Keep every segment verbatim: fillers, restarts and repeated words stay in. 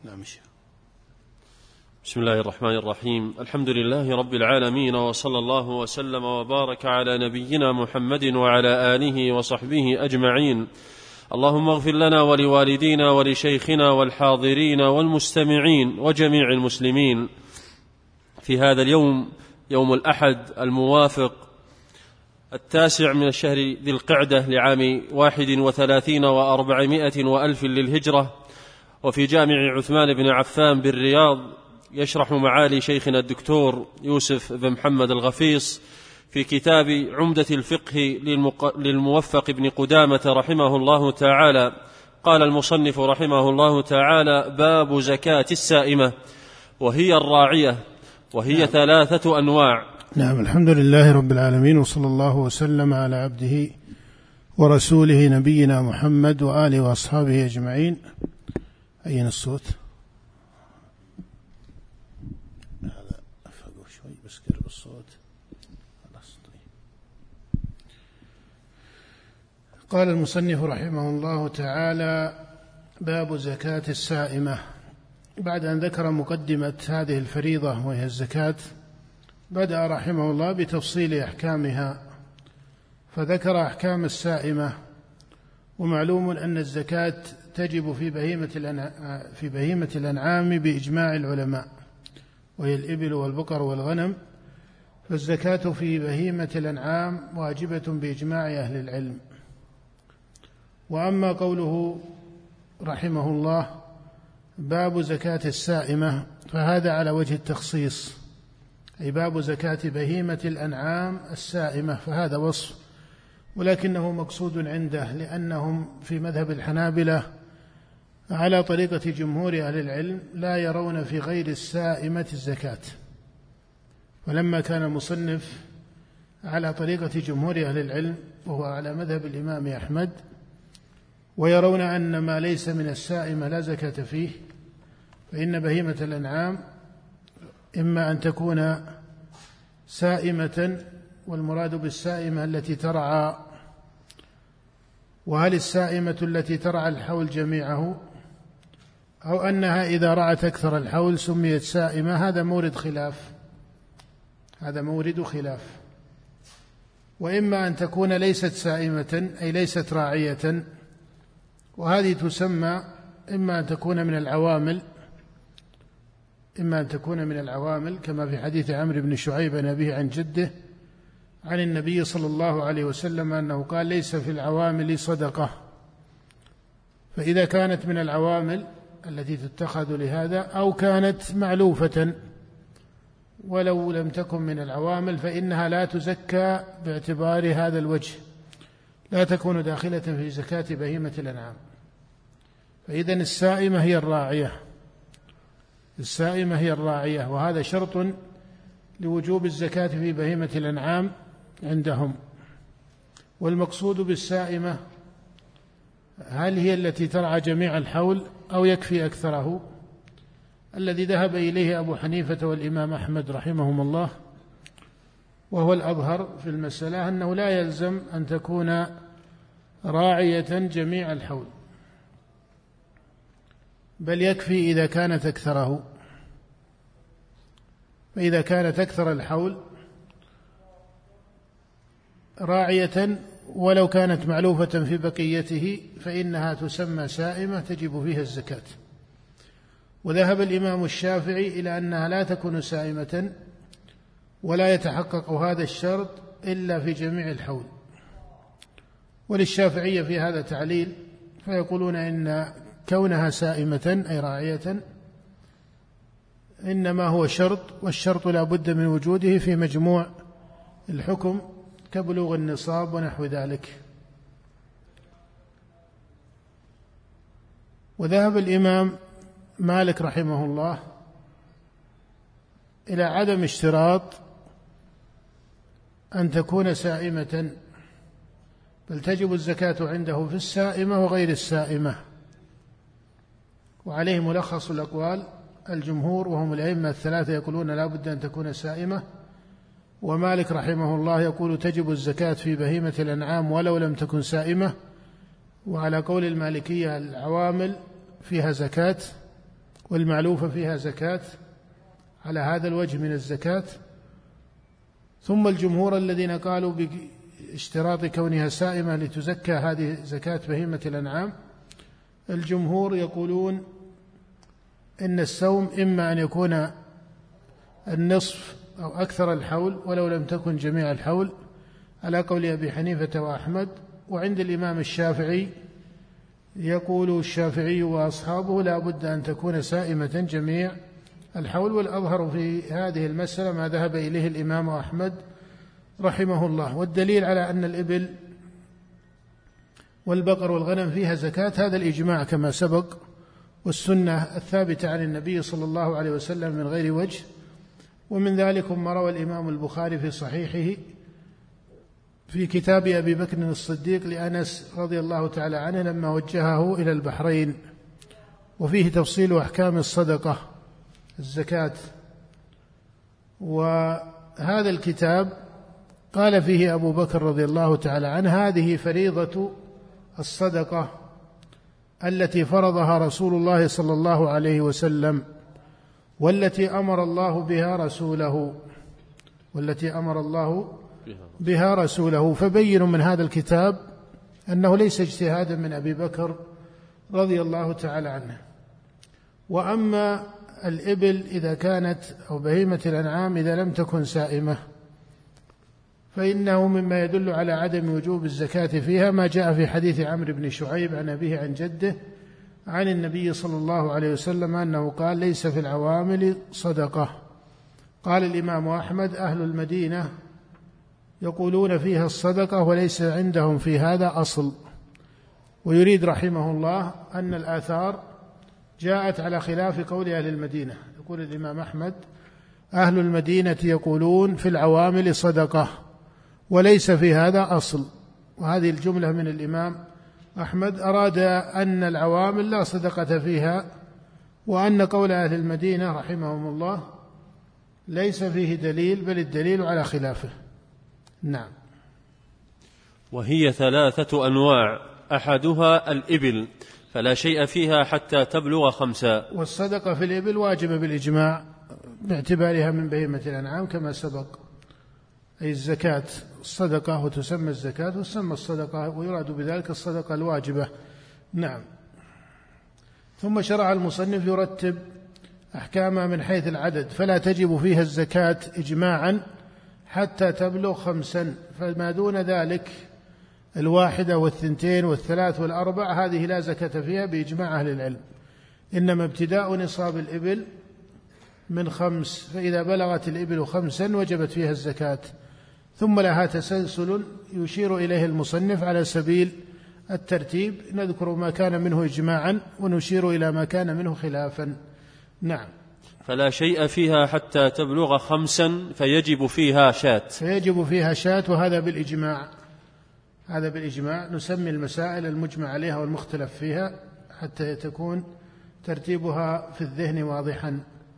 نعم. بسم الله الرحمن الرحيم. الحمد لله رب العالمين، وصلى الله وسلم وبارك على نبينا محمد وعلى آله وصحبه أجمعين. اللهم اغفر لنا ولوالدينا ولشيخنا والحاضرين والمستمعين وجميع المسلمين في هذا اليوم، يوم الأحد الموافق التاسع من الشهر ذي القعدة لعام واحد وثلاثين وأربعمائة وألف للهجرة، وفي جامع عثمان بن عفان بالرياض يشرح معالي شيخنا الدكتور يوسف بن محمد الغفيص في كتاب عمدة الفقه للموفق بن قدامة رحمه الله تعالى. قال المصنف رحمه الله تعالى: باب زكاة السائمة، وهي الراعية، وهي نعم. ثلاثة أنواع. نعم. الحمد لله رب العالمين، وصلى الله وسلم على عبده ورسوله نبينا محمد وآله وأصحابه أجمعين. أين الصوت؟ هذا أفقه شوي بس قرب الصوت. قال المصنف رحمه الله تعالى: باب زكاة السائمة. بعد أن ذكر مقدمة هذه الفريضة وهي الزكاة، بدأ رحمه الله بتفصيل أحكامها، فذكر أحكام السائمة. ومعلوم أن الزكاة تجب في بهيمة في بهيمة الأنعام بإجماع العلماء، وهي الإبل والبقر والغنم، فالزكاة في بهيمة الأنعام واجبة بإجماع أهل العلم. وأما قوله رحمه الله باب زكاة السائمة، فهذا على وجه التخصيص، أي باب زكاة بهيمة الأنعام السائمة، فهذا وصف، ولكنه مقصود عنده، لأنهم في مذهب الحنابلة على طريقة جمهور أهل العلم لا يرون في غير السائمة الزكاة. فلما كان المصنف على طريقة جمهور أهل العلم وهو على مذهب الإمام أحمد، ويرون أن ما ليس من السائمة لا زكاة فيه، فإن بهيمة الأنعام إما أن تكون سائمة، والمراد بالسائمة التي ترعى، وهل السائمة التي ترعى الحول جميعه، أو أنها إذا رعت أكثر الحول سميت سائمة، هذا مورد خلاف، هذا مورد خلاف. وإما أن تكون ليست سائمة، أي ليست راعية، وهذه تسمى إما أن تكون من العوامل، إما أن تكون من العوامل كما في حديث عمرو بن شعيب عن أبيه عن جده عن النبي صلى الله عليه وسلم أنه قال: ليس في العوامل صدقة. فإذا كانت من العوامل التي تتخذ لهذا، أو كانت معلوفة ولو لم تكن من العوامل، فإنها لا تزكى باعتبار هذا الوجه، لا تكون داخلة في زكاة بهيمة الأنعام. فإذن السائمة هي الراعية، السائمة هي الراعية، وهذا شرط لوجوب الزكاة في بهيمة الأنعام عندهم. والمقصود بالسائمة هل هي التي ترعى جميع الحول أو يكفي أكثره؟ الذي ذهب إليه أبو حنيفة والإمام أحمد رحمهم الله، وهو الأظهر في المسألة، أنه لا يلزم أن تكون راعية جميع الحول، بل يكفي إذا كانت أكثره. فإذا كانت أكثر الحول راعية ولو كانت معلوفة في بقيته، فإنها تسمى سائمة تجب فيها الزكاة. وذهب الإمام الشافعي إلى أنها لا تكون سائمة ولا يتحقق هذا الشرط إلا في جميع الحول. وللشافعية في هذا تعليل، فيقولون إن كونها سائمة أي راعية إنما هو شرط، والشرط لا بد من وجوده في مجموع الحكم كبلوغ النصاب ونحو ذلك. وذهب الإمام مالك رحمه الله إلى عدم اشتراط أن تكون سائمة، بل تجب الزكاة عنده في السائمة وغير السائمة. وعليه ملخص الأقوال الجمهور، وهم الأئمة الثلاثة، يقولون لا بد أن تكون سائمة. ومالك رحمه الله يقول تجب الزكاة في بهيمة الأنعام ولو لم تكن سائمة. وعلى قول المالكية العوامل فيها زكاة، والمعلوفة فيها زكاة على هذا الوجه من الزكاة. ثم الجمهور الذين قالوا باشتراط كونها سائمة لتزكى هذه زكاة بهيمة الأنعام، الجمهور يقولون إن السوم إما أن يكون النصف أو أكثر الحول ولو لم تكن جميع الحول، على قول أبي حنيفة وأحمد. وعند الإمام الشافعي يقول الشافعي وأصحابه لا بد أن تكون سائمة جميع الحول، والأظهر في هذه المسألة ما ذهب إليه الإمام أحمد رحمه الله. والدليل على أن الإبل والبقر والغنم فيها زكاة هذا الإجماع كما سبق، والسنة الثابتة عن النبي صلى الله عليه وسلم من غير وجه. ومن ذلك ما روى الإمام البخاري في صحيحه في كتاب أبي بكر الصديق لأنس رضي الله تعالى عنه لما وجهه إلى البحرين، وفيه تفصيل أحكام الصدقة الزكاة. وهذا الكتاب قال فيه أبو بكر رضي الله تعالى عنه: هذه فريضة الصدقة التي فرضها رسول الله صلى الله عليه وسلم، والتي أمر الله بها رسوله والتي أمر الله بها رسوله. فبين من هذا الكتاب أنه ليس اجتهادا من أبي بكر رضي الله تعالى عنه. وأما الإبل إذا كانت أو بهيمة الأنعام إذا لم تكن سائمة فإنه مما يدل على عدم وجوب الزكاة فيها ما جاء في حديث عمرو بن شعيب عن أبيه عن جده عن النبي صلى الله عليه وسلم أنه قال: ليس في العوامل صدقة. قال الإمام أحمد: أهل المدينة يقولون فيها الصدقة وليس عندهم في هذا أصل. ويريد رحمه الله أن الآثار جاءت على خلاف قول أهل المدينة. يقول الإمام أحمد: أهل المدينة يقولون في العوامل صدقة وليس في هذا أصل. وهذه الجملة من الإمام أحمد أراد أن العوامل لا صدقة فيها، وأن قول أهل المدينة رحمهم الله ليس فيه دليل، بل الدليل على خلافه. نعم. وهي ثلاثة أنواع: أحدها الإبل فلا شيء فيها حتى تبلغ خمسا. والصدقة في الإبل واجبة بالإجماع باعتبارها من بهيمة الأنعام كما سبق، أي الزكاة الصدقة، وتسمى الزكاة وتسمى الصدقة، ويراد بذلك الصدقة الواجبة. نعم. ثم شرع المصنف يرتب أحكامها من حيث العدد، فلا تجب فيها الزكاة إجماعا حتى تبلغ خمسا، فما دون ذلك الواحدة والثنتين والثلاث والأربع هذه لا زكاة فيها بإجماع أهل العلم، إنما ابتداء نصاب الإبل من خمس، فإذا بلغت الإبل خمسا وجبت فيها الزكاة. ثم لها تسلسل يشير إليه المصنف على سبيل الترتيب، نذكر ما كان منه إجماعا ونشير إلى ما كان منه خلافا. نعم. فلا شيء فيها حتى تبلغ خمسا فيجب فيها شاة. فيجب فيها شاة، وهذا بالإجماع، هذا بالإجماع. نسمي المسائل المجمع عليها والمختلف فيها حتى تكون ترتيبها في الذهن واضحا.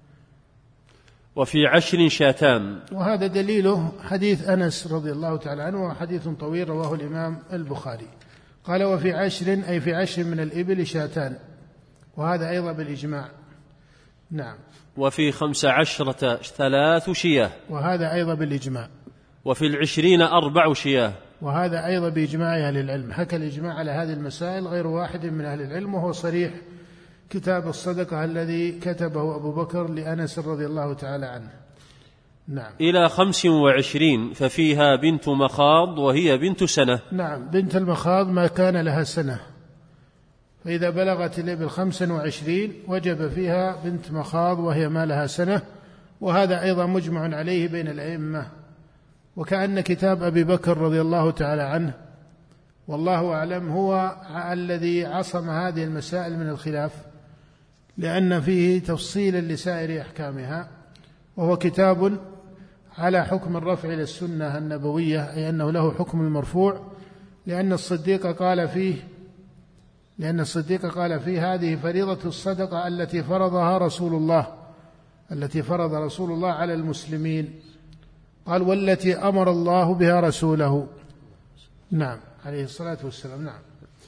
وفي عشر شاتان، وهذا دليله حديث أنس رضي الله تعالى عنه، وحديث طويل رواه الإمام البخاري. قال: وفي عشر أي في عشر من الإبل شاتان، وهذا أيضا بالإجماع. نعم. وفي خمس عشرة ثلاث شياه، وهذا أيضا بالإجماع. وفي العشرين أربع شياه، وهذا أيضا بإجماع أهل العلم. حكى الإجماع على هذه المسائل غير واحد من أهل العلم، وهو صريح كتاب الصدقة الذي كتبه أبو بكر لأنس رضي الله تعالى عنه. نعم. إلى خمس وعشرين ففيها بنت مخاض وهي بنت سنة. نعم. بنت المخاض ما كان لها سنة، فإذا بلغت الإبل خمسا وعشرين وجب فيها بنت مخاض وهي ما لها سنة، وهذا أيضا مجمع عليه بين الأئمة. وكأن كتاب أبي بكر رضي الله تعالى عنه والله أعلم هو الذي عصم هذه المسائل من الخلاف، لأن فيه تفصيلا لسائر أحكامها، وهو كتاب على حكم الرفع إلى السنة النبوية، أي أنه له حكم المرفوع، لأن الصديق قال فيه لأن الصديق قال فيه: هذه فريضة الصدقة التي فرضها رسول الله التي فرض رسول الله على المسلمين. قال: والتي أمر الله بها رسوله. نعم، عليه الصلاة والسلام. نعم.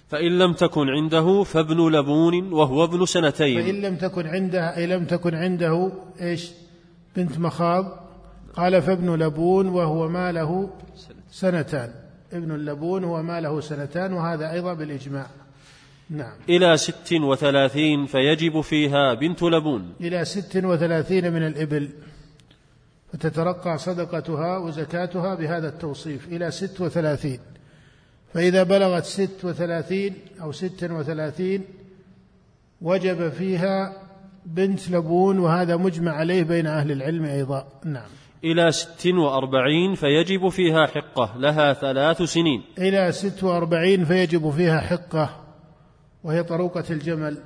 فإن لم تكن عنده فابن لبون وهو ابن سنتين. فإن لم تكن عنده أي لم تكن عنده إيش بنت مخاض، قال فابن لبون وهو ما له سنتان، ابن اللبون هو ما له سنتان، وهذا أيضا بالإجماع. نعم. إلى ست وثلاثين فيجب فيها بنت لبون. إلى ست وثلاثين من الإبل فتترقى صدقتها وزكاتها بهذا التوصيف إلى ست وثلاثين، فإذا بلغت ست وثلاثين أو ست وثلاثين وجب فيها بنت لبون، وهذا مجمع عليه بين أهل العلم أيضا. نعم. إلى ست وأربعين فيجب فيها حقة لها ثلاث سنين. إلى ست وأربعين فيجب فيها حقة، وهي طروقة الجمل،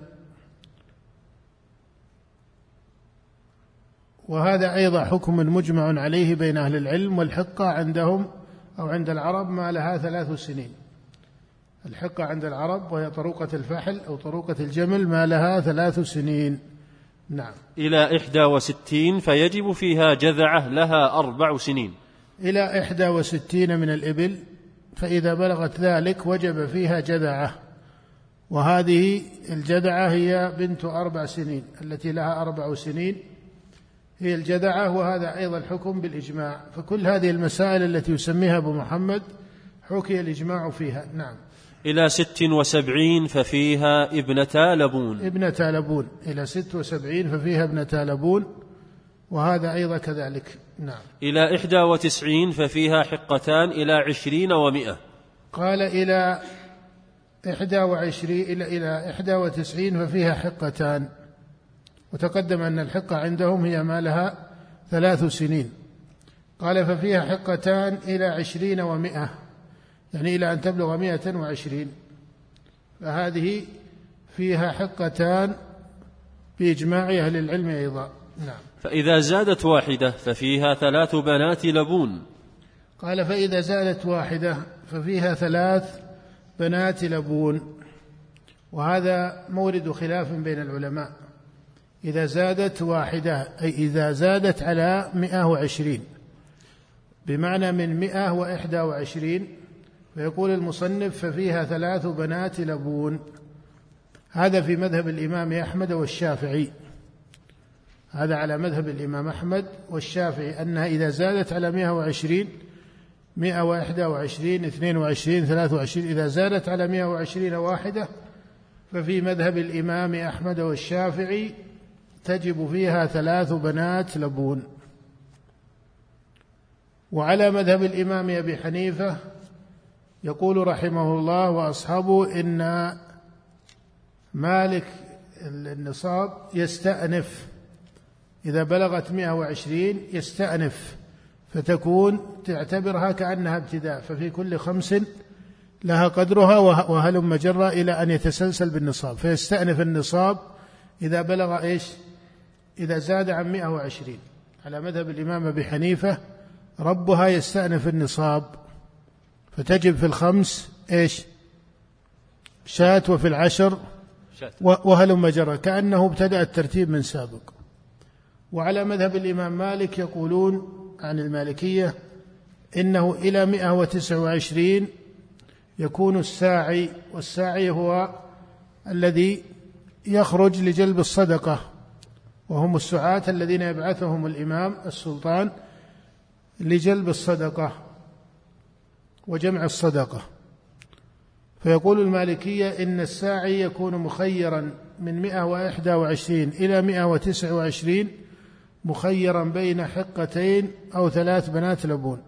وهذا أيضا حكم مجمع عليه بين أهل العلم. والحقة عندهم أو عند العرب ما لها ثلاث سنين. الحقة عند العرب وهي طروقة الفحل أو طروقة الجمل ما لها ثلاث سنين. نعم. إلى إحدى وستين فيجب فيها جذعة لها أربع سنين. إلى إحدى وستين من الإبل، فإذا بلغت ذلك وجب فيها جذعة، وهذه الجذعة هي بنت أربع سنين، التي لها أربع سنين هي الجذعة، وهذا أيضا الحكم بالإجماع. فكل هذه المسائل التي يسميها أبو محمد حكي الإجماع فيها. نعم. إلى ست وسبعين ففيها ابنتا لبون. ابنتا لبون إلى ست وسبعين ففيها ابنتا لبون، وهذا أيضا كذلك. نعم. إلى إحدى وتسعين ففيها حقتان إلى عشرين ومئة. قال إلى إحدى وعشرين إلى إلى إحدى وتسعين ففيها حقتان، وتقدم أن الحقة عندهم هي ما لها ثلاث سنين. قال ففيها حقتان إلى عشرين ومئة، يعني إلى أن تبلغ مئة وعشرين، فهذه فيها حقتان بإجماع أهل العلم أيضا. نعم. فإذا زادت واحدة ففيها ثلاث بنات لبون. قال فإذا زادت واحدة ففيها ثلاث بنات لبون، وهذا مورد خلاف بين العلماء. إذا زادت واحدة أي إذا زادت على مئة وعشرين، بمعنى من مئة وإحدى وعشرين، فيقول المصنف ففيها ثلاث بنات لبون. هذا في مذهب الإمام أحمد والشافعي، هذا على مذهب الإمام أحمد والشافعي، أنها إذا زادت على مئة وعشرين، مئة وإحدى وعشرين، اثنين وعشرين، ثلاث وعشرين، إذا زادت على مئة وعشرين واحدة ففي مذهب الإمام أحمد والشافعي تجب فيها ثلاث بنات لبون. وعلى مذهب الإمام أبي حنيفة يقول رحمه الله وأصحابه إن مالك النصاب يستأنف، إذا بلغت مئة وعشرين يستأنف، فتكون تعتبرها كأنها ابتداء، ففي كل خمس لها قدرها وهلم جرى إلى أن يتسلسل بالنصاب، فيستأنف النصاب إذا بلغ إيش؟ إذا زاد عن مئة وعشرين. على مذهب الإمام أبي حنيفة ربها يستأنف النصاب، فتجب في الخمس إيش؟ شاة، وفي العشر وهلم جرى، كأنه ابتدأ الترتيب من سابق. وعلى مذهب الإمام مالك يقولون عن المالكية إنه إلى مئة وتسعة وعشرين يكون الساعي، والساعي هو الذي يخرج لجلب الصدقة، وهم السعاة الذين يبعثهم الإمام السلطان لجلب الصدقة وجمع الصدقة. فيقول المالكية إن الساعي يكون مخيرا من مئة وإحدى وعشرين إلى مئة وتسعة وعشرين، مخيرا بين حقتين أو ثلاث بنات لبون.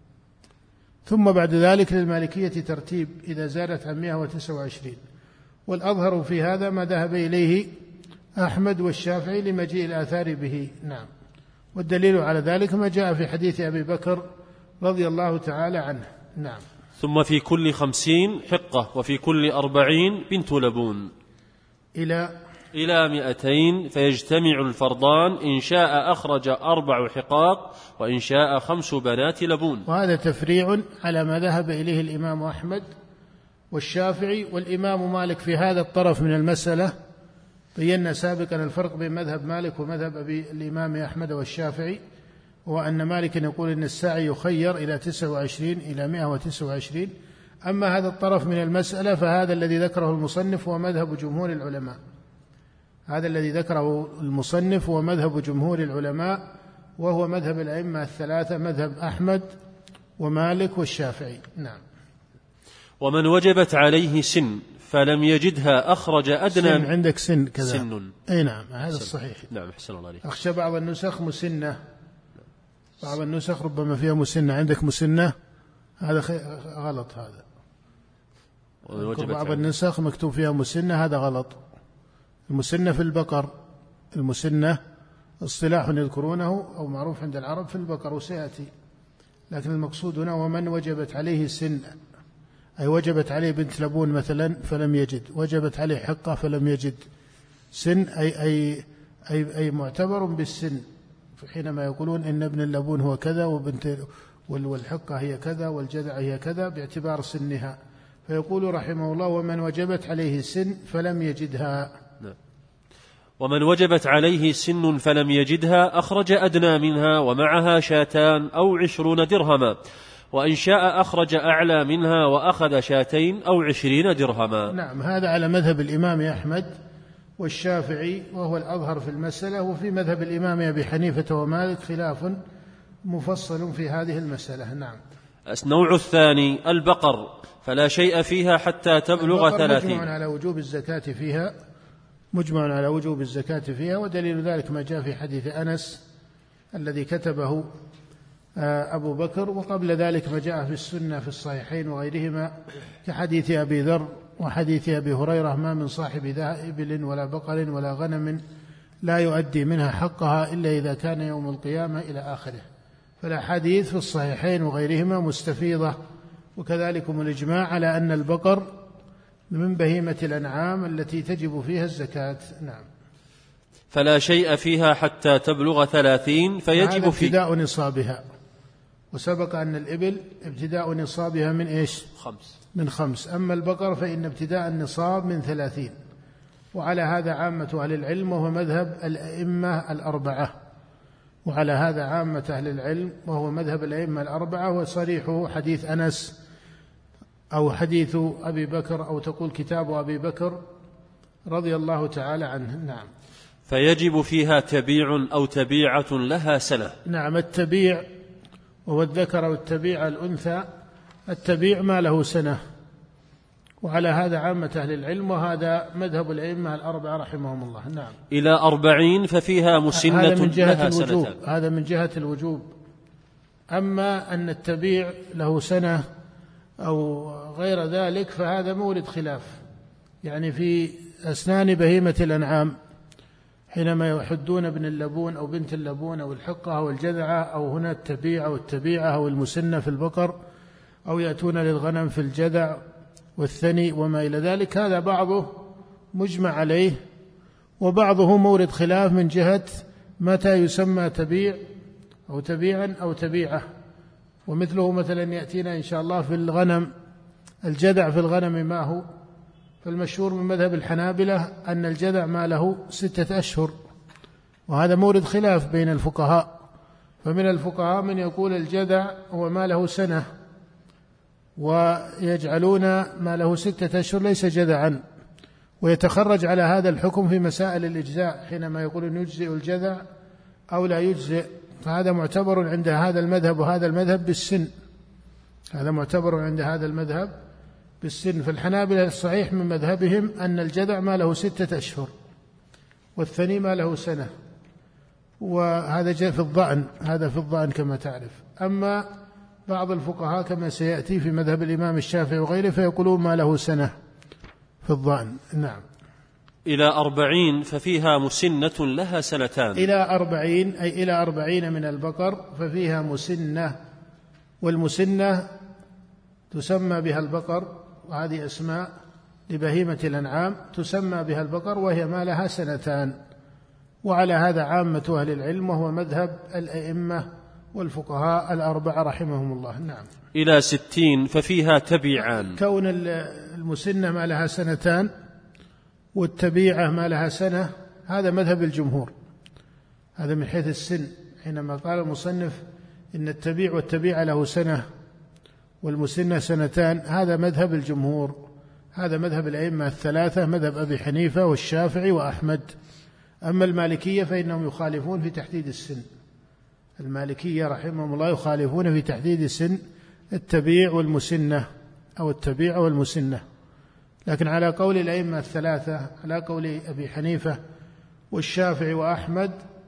ثم بعد ذلك للمالكية ترتيب إذا زادت عن مئة وتسعة وعشرين، والأظهر في هذا ما ذهب إليه أحمد والشافعي لمجيء الآثار به. نعم. والدليل على ذلك ما جاء في حديث أبي بكر رضي الله تعالى عنه. نعم. ثم في كل خمسين حقة، وفي كل أربعين بنت لبون، إلى إلى مئتين فيجتمع الفرضان، إن شاء أخرج أربع حقاق، وإن شاء خمس بنات لبون. وهذا تفريع على ما ذهب إليه الإمام أحمد والشافعي والإمام مالك في هذا الطرف من المسألة. بينا سابقا الفرق بين مذهب مالك ومذهب أبي الإمام أحمد والشافعي، وأن مالك يقول إن الساعي يخير إلى تسعة وعشرين إلى مئة وتسعة وعشرين، أما هذا الطرف من المسألة فهذا الذي ذكره المصنف هو مذهب جمهور العلماء، هذا الذي ذكره المصنف هو مذهب جمهور العلماء، وهو مذهب الأئمة الثلاثة، مذهب أحمد ومالك والشافعي. نعم. ومن وجبت عليه سن فلم يجدها أخرج أدنى. سن عندك سن كذا؟ سن. أي نعم، هذا الصحيح. نعم، أحسن الله عليك. أخشى بعض النسخ مسنة، بعض النسخ ربما فيها مسنة، عندك مسنة، هذا غلط. هذا بعض النسخ مكتوب فيها مسنة، هذا غلط. المسنة في البقر، المسنة اصطلاح يذكرونه أو معروف عند العرب في البقر وسيأتي، لكن المقصود هنا ومن وجبت عليه سن، أي وجبت عليه بنت لبون مثلا فلم يجد، وجبت عليه حقة فلم يجد. سن أي, أي, أي, أي معتبر بالسن، حينما يقولون إن ابن اللبون هو كذا وبنت والحقة هي كذا والجذع هي كذا باعتبار سنها، فيقول رحمه الله ومن وجبت عليه سن فلم يجدها. نعم. ومن وجبت عليه سن فلم يجدها أخرج أدنى منها ومعها شاتان أو عشرون درهما، وإن شاء أخرج أعلى منها وأخذ شاتين أو عشرين درهما. نعم، هذا على مذهب الإمام أحمد والشافعي، وهو الأظهر في المسألة. وفي مذهب الإمام أبي حنيفة ومالك خلاف مفصل في هذه المسألة. نعم. النوع الثاني البقر، فلا شيء فيها حتى تبلغ ثلاثين. مجمع على وجوب الزكاة فيها، مجمع على وجوب الزكاة فيها، ودليل ذلك ما جاء في حديث أنس الذي كتبه أبو بكر، وقبل ذلك ما جاء في السنة في الصحيحين وغيرهما كحديث أبي ذر وحديث أبي هريرة: ما من صاحب ذا إبل ولا بقر ولا غنم لا يؤدي منها حقها إلا إذا كان يوم القيامة إلى آخره. فالأحاديث في الصحيحين وغيرهما مستفيضة، وكذلكم الإجماع على أن البقر من بهيمة الأنعام التي تجب فيها الزكاة. نعم. فلا شيء فيها حتى تبلغ ثلاثين فيجب في ابتداء نصابها، وسبق أن الإبل ابتداء نصابها من إيش؟ خمس. من خمس. أما البقر فإن ابتداء النصاب من ثلاثين، وعلى هذا عامة أهل العلم، وهو مذهب الأئمة الأربعة، وعلى هذا عامة أهل العلم وهو مذهب الأئمة الأربعة، وصريحه حديث أنس أو حديث أبي بكر، أو تقول كتاب أبي بكر رضي الله تعالى عنه. نعم. فيجب فيها تبيع أو تبيعة لها سنة. نعم. التبيع وهو الذكر والتبيع الأنثى، التبيع ما له سنة، وعلى هذا عامة أهل العلم، وهذا مذهب الأئمة الأربعة رحمهم الله. نعم. إلى أربعين ففيها مسنة هذا من جهة لها الوجوب. سنتان. هذا من جهة الوجوب. أما أن التبيع له سنة أو غير ذلك فهذا مورد خلاف، يعني في أسنان بهيمة الأنعام حينما يحدون ابن اللبون أو بنت اللبون أو الحقة أو الجذعة، أو هنا التبيع أو التبيعة أو المسنة في البقر، أو يأتون للغنم في الجذع والثني وما إلى ذلك، هذا بعضه مجمع عليه، وبعضه مورد خلاف من جهة متى يسمى تبيع أو تبيعا أو تبيعة. ومثله مثلا يأتينا إن شاء الله في الغنم، الجذع في الغنم ما هو؟ فالمشهور من مذهب الحنابلة أن الجذع ما له ستة أشهر، وهذا مورد خلاف بين الفقهاء. فمن الفقهاء من يقول الجذع هو ما له سنة، ويجعلون ما له ستة أشهر ليس جذعا، ويتخرج على هذا الحكم في مسائل الإجزاء حينما يقولون يجزئ الجذع أو لا يجزئ، فهذا معتبر عند هذا المذهب وهذا المذهب بالسن، هذا معتبر عند هذا المذهب بالسن. فالحنابلة الصحيح من مذهبهم أن الجذع ما له ستة أشهر والثني ما له سنة، وهذا جاء في الضأن، هذا في الضأن كما تعرف. أما بعض الفقهاء كما سيأتي في مذهب الإمام الشافعي وغيره فيقولون ما له سنة في الضأن. نعم. إلى أربعين ففيها مسنة لها سنتان. إلى أربعين أي إلى أربعين من البقر ففيها مسنة، والمسنة تسمى بها البقر، وهذه أسماء لبهيمة الأنعام تسمى بها البقر، وهي ما لها سنتان. وعلى هذا عامة أهل العلم، وهو مذهب الأئمة والفقهاء الأربعة رحمهم الله. نعم. إلى ستين ففيها تبيعان. كون المسنة ما لها سنتان والتبيعة ما لها سنة هذا مذهب الجمهور، هذا من حيث السن. حينما قال المصنف إن التبيع والتبيعة له سنة والمسنة سنتان. هذا مذهب الجمهور، هذا مذهب الأئمة الثلاثة، مذهب أبي حنيفة والشافعي وأحمد. أما المالكية فإنهم يخالفون في تحديد السن، المالكية رحمهم الله يخالفون في تحديد سن التبيع والمسنة أو التبيع والمسنة. لكن على قول الأئمة الثلاثة، على قول أبي حنيفة والشافعي وأحمد،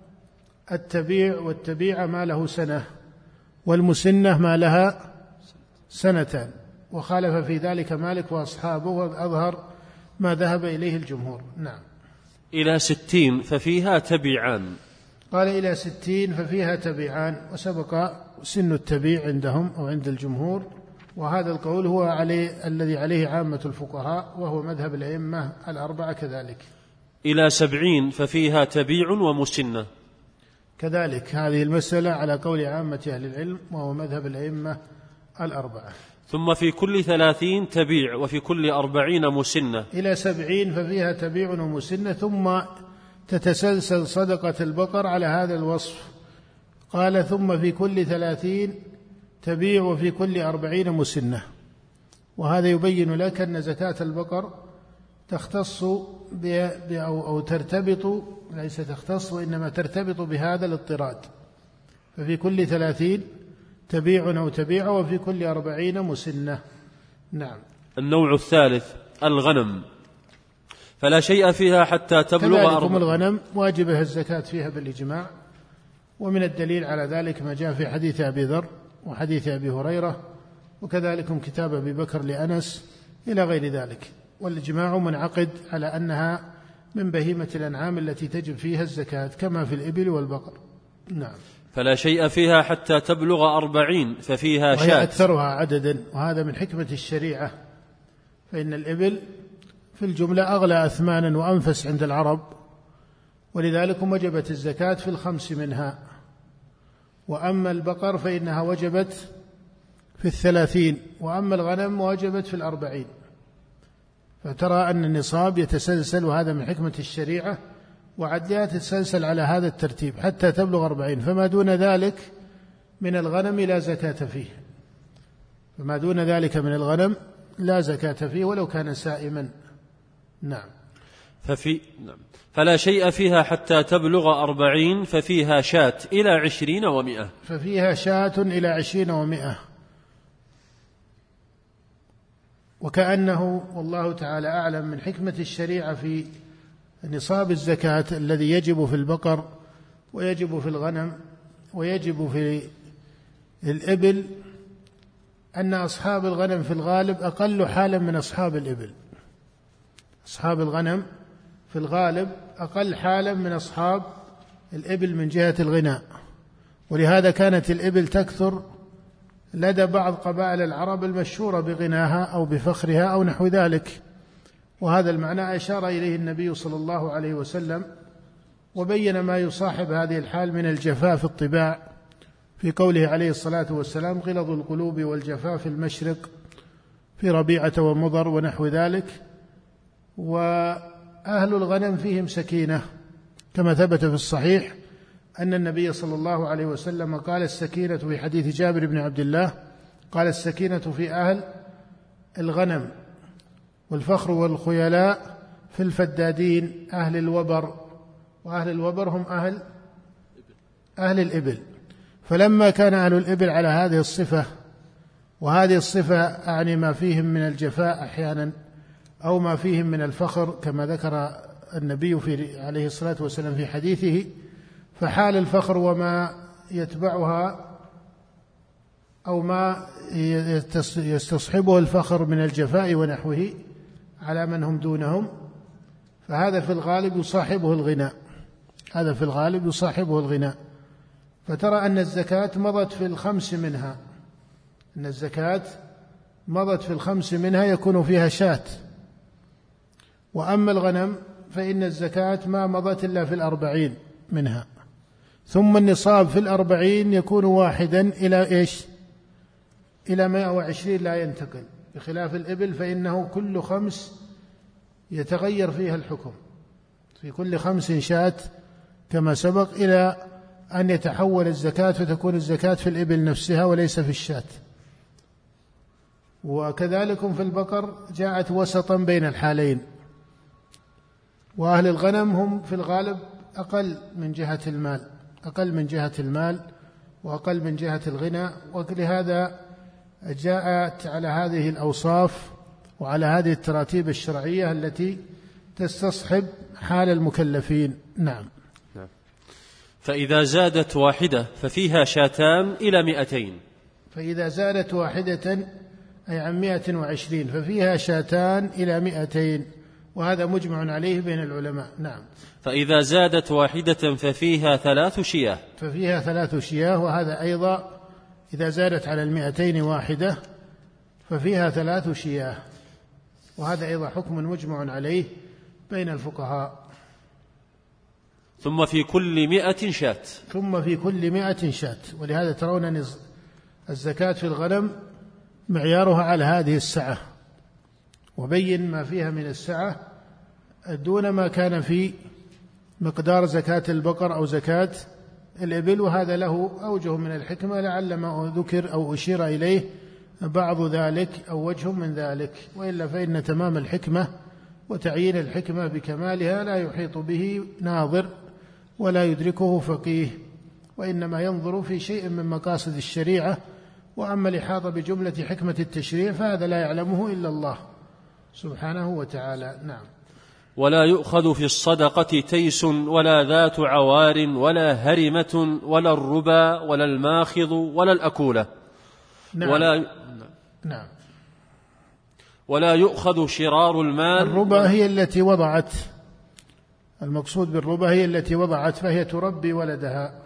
التبيع والتبيع ما له سنة، والمسنة ما لها سنتان. وخالف في ذلك مالك وأصحابه، وأظهر ما ذهب إليه الجمهور. نعم. إلى ستين ففيها تبيعان. قال إلى ستين ففيها تبيعان، وسبق سن التبيع عندهم أو عند الجمهور، وهذا القول هو عليه الذي عليه عامة الفقهاء، وهو مذهب الأئمة الأربعة كذلك. إلى سبعين ففيها تبيع ومسنة، كذلك هذه المسألة على قول عامة أهل العلم، وهو مذهب الأئمة الأربعة. ثم في كل ثلاثين تبيع وفي كل أربعين مسنة. إلى سبعين ففيها تبيع ومسنة، ثم تتسلسل صدقة البقر على هذا الوصف. قال ثم في كل ثلاثين تبيع وفي كل أربعين مسنة. وهذا يبين لك أن زكاة البقر تختص أو, أو ترتبط، ليس تختص وإنما ترتبط بهذا الاضطراد. ففي كل ثلاثين تبيع أو تبيع وفي كل أربعين مسنة. نعم. النوع الثالث الغنم، فلا شيء فيها حتى تبلغ أربعين. الغنم واجبة الزكاة فيها بالإجماع، ومن الدليل على ذلك ما جاء في حديث أبي ذر وحديث أبي هريرة، وكذلك كتاب أبي بكر لأنس إلى غير ذلك. والإجماع منعقد على أنها من بهيمة الأنعام التي تجب فيها الزكاة كما في الإبل والبقر. نعم. فلا شيء فيها حتى تبلغ أربعين ففيها شاة، وهي أكثرها عددا، وهذا من حكمة الشريعة، فإن الإبل في الجملة أغلى أثمانا وأنفس عند العرب، ولذلك وجبت الزكاة في الخمس منها. وأما البقر فإنها وجبت في الثلاثين، وأما الغنم وجبت في الأربعين. فترى أن النصاب يتسلسل، وهذا من حكمة الشريعة وعدلها، تتسلسل على هذا الترتيب حتى تبلغ أربعين. فما دون ذلك من الغنم لا زكاة فيه، فما دون ذلك من الغنم لا زكاة فيه ولو كان سائما. نعم. ففي نعم. فلا شيء فيها حتى تبلغ أربعين ففيها شاة إلى عشرين ومئة. ففيها شاة إلى عشرين ومئة. وكأنه والله تعالى أعلم من حكمة الشريعة في نصاب الزكاة الذي يجب في البقر ويجب في الغنم ويجب في الإبل، أن أصحاب الغنم في الغالب أقل حالا من أصحاب الإبل. أصحاب الغنم في الغالب أقل حالا من أصحاب الإبل من جهة الغناء، ولهذا كانت الإبل تكثر لدى بعض قبائل العرب المشهورة بغناها أو بفخرها أو نحو ذلك. وهذا المعنى أشار إليه النبي صلى الله عليه وسلم، وبين ما يصاحب هذه الحال من الجفاف في الطباع في قوله عليه الصلاة والسلام: غلظ القلوب والجفاف في المشرق في ربيعة ومضر ونحو ذلك. وأهل الغنم فيهم سكينة، كما ثبت في الصحيح أن النبي صلى الله عليه وسلم قال: السكينة، في حديث جابر بن عبد الله قال: السكينة في أهل الغنم، والفخر والخيلاء في الفدادين أهل الوبر. وأهل الوبر هم أهل أهل الإبل. فلما كان أهل الإبل على هذه الصفة، وهذه الصفة أعني ما فيهم من الجفاء أحيانا أو ما فيهم من الفخر كما ذكر النبي في عليه الصلاة والسلام في حديثه، فحال الفخر وما يتبعها أو ما يستصحبه الفخر من الجفاء ونحوه على من هم دونهم، فهذا في الغالب يصاحبه الغناء، هذا في الغالب يصاحبه الغناء. فترى أن الزكاة مضت في الخمس منها، أن الزكاة مضت في الخمس منها يكون فيها شاة. وأما الغنم فإن الزكاة ما مضت إلا في الأربعين منها، ثم النصاب في الأربعين يكون واحدا إلى إيش؟ إلى مائة وعشرين لا ينتقل، بخلاف الإبل فإنه كل خمس يتغير فيها الحكم، في كل خمس شاة كما سبق، إلى أن يتحول الزكاة فتكون الزكاة في الإبل نفسها وليس في الشاة. وكذلك في البقر جاءت وسطا بين الحالين. وأهل الغنم هم في الغالب أقل من جهة المال أقل من جهة المال وأقل من جهة الغنى، ولهذا جاءت على هذه الأوصاف وعلى هذه التراتيب الشرعية التي تستصحب حال المكلفين. نعم. نعم. فإذا زادت واحدة ففيها شاتان إلى مئتين. فإذا زادت واحدة أي عن مئة وعشرين ففيها شاتان إلى مئتين، وهذا مجمع عليه بين العلماء. نعم. فإذا زادت واحدة ففيها ثلاث شياه. ففيها ثلاث شياه، وهذا أيضا إذا زادت على المئتين واحدة ففيها ثلاث شياه، وهذا أيضا حكم مجمع عليه بين الفقهاء. ثم في كل مئة شات. ثم في كل مئة شات، ولهذا ترون أن الزكاة في الغنم معيارها على هذه السعة، وبين ما فيها من السعة دون ما كان في مقدار زكاة البقر أو زكاة الإبل، وهذا له أوجه من الحكمة لعل ما ذكر أو أشير إليه بعض ذلك أو وجه من ذلك، وإلا فإن تمام الحكمة وتعيين الحكمة بكمالها لا يحيط به ناظر ولا يدركه فقيه، وإنما ينظر في شيء من مقاصد الشريعة، وأما الإحاطة بجملة حكمة التشريع فهذا لا يعلمه إلا الله سبحانه وتعالى. نعم. ولا يؤخذ في الصدقة تيس ولا ذات عوار ولا هرمة ولا الربا ولا الماخض ولا الأكولة. نعم. ولا نعم. ولا يؤخذ شرار المال. الربا هي التي وضعت، المقصود بالربا هي التي وضعت فهي تربي ولدها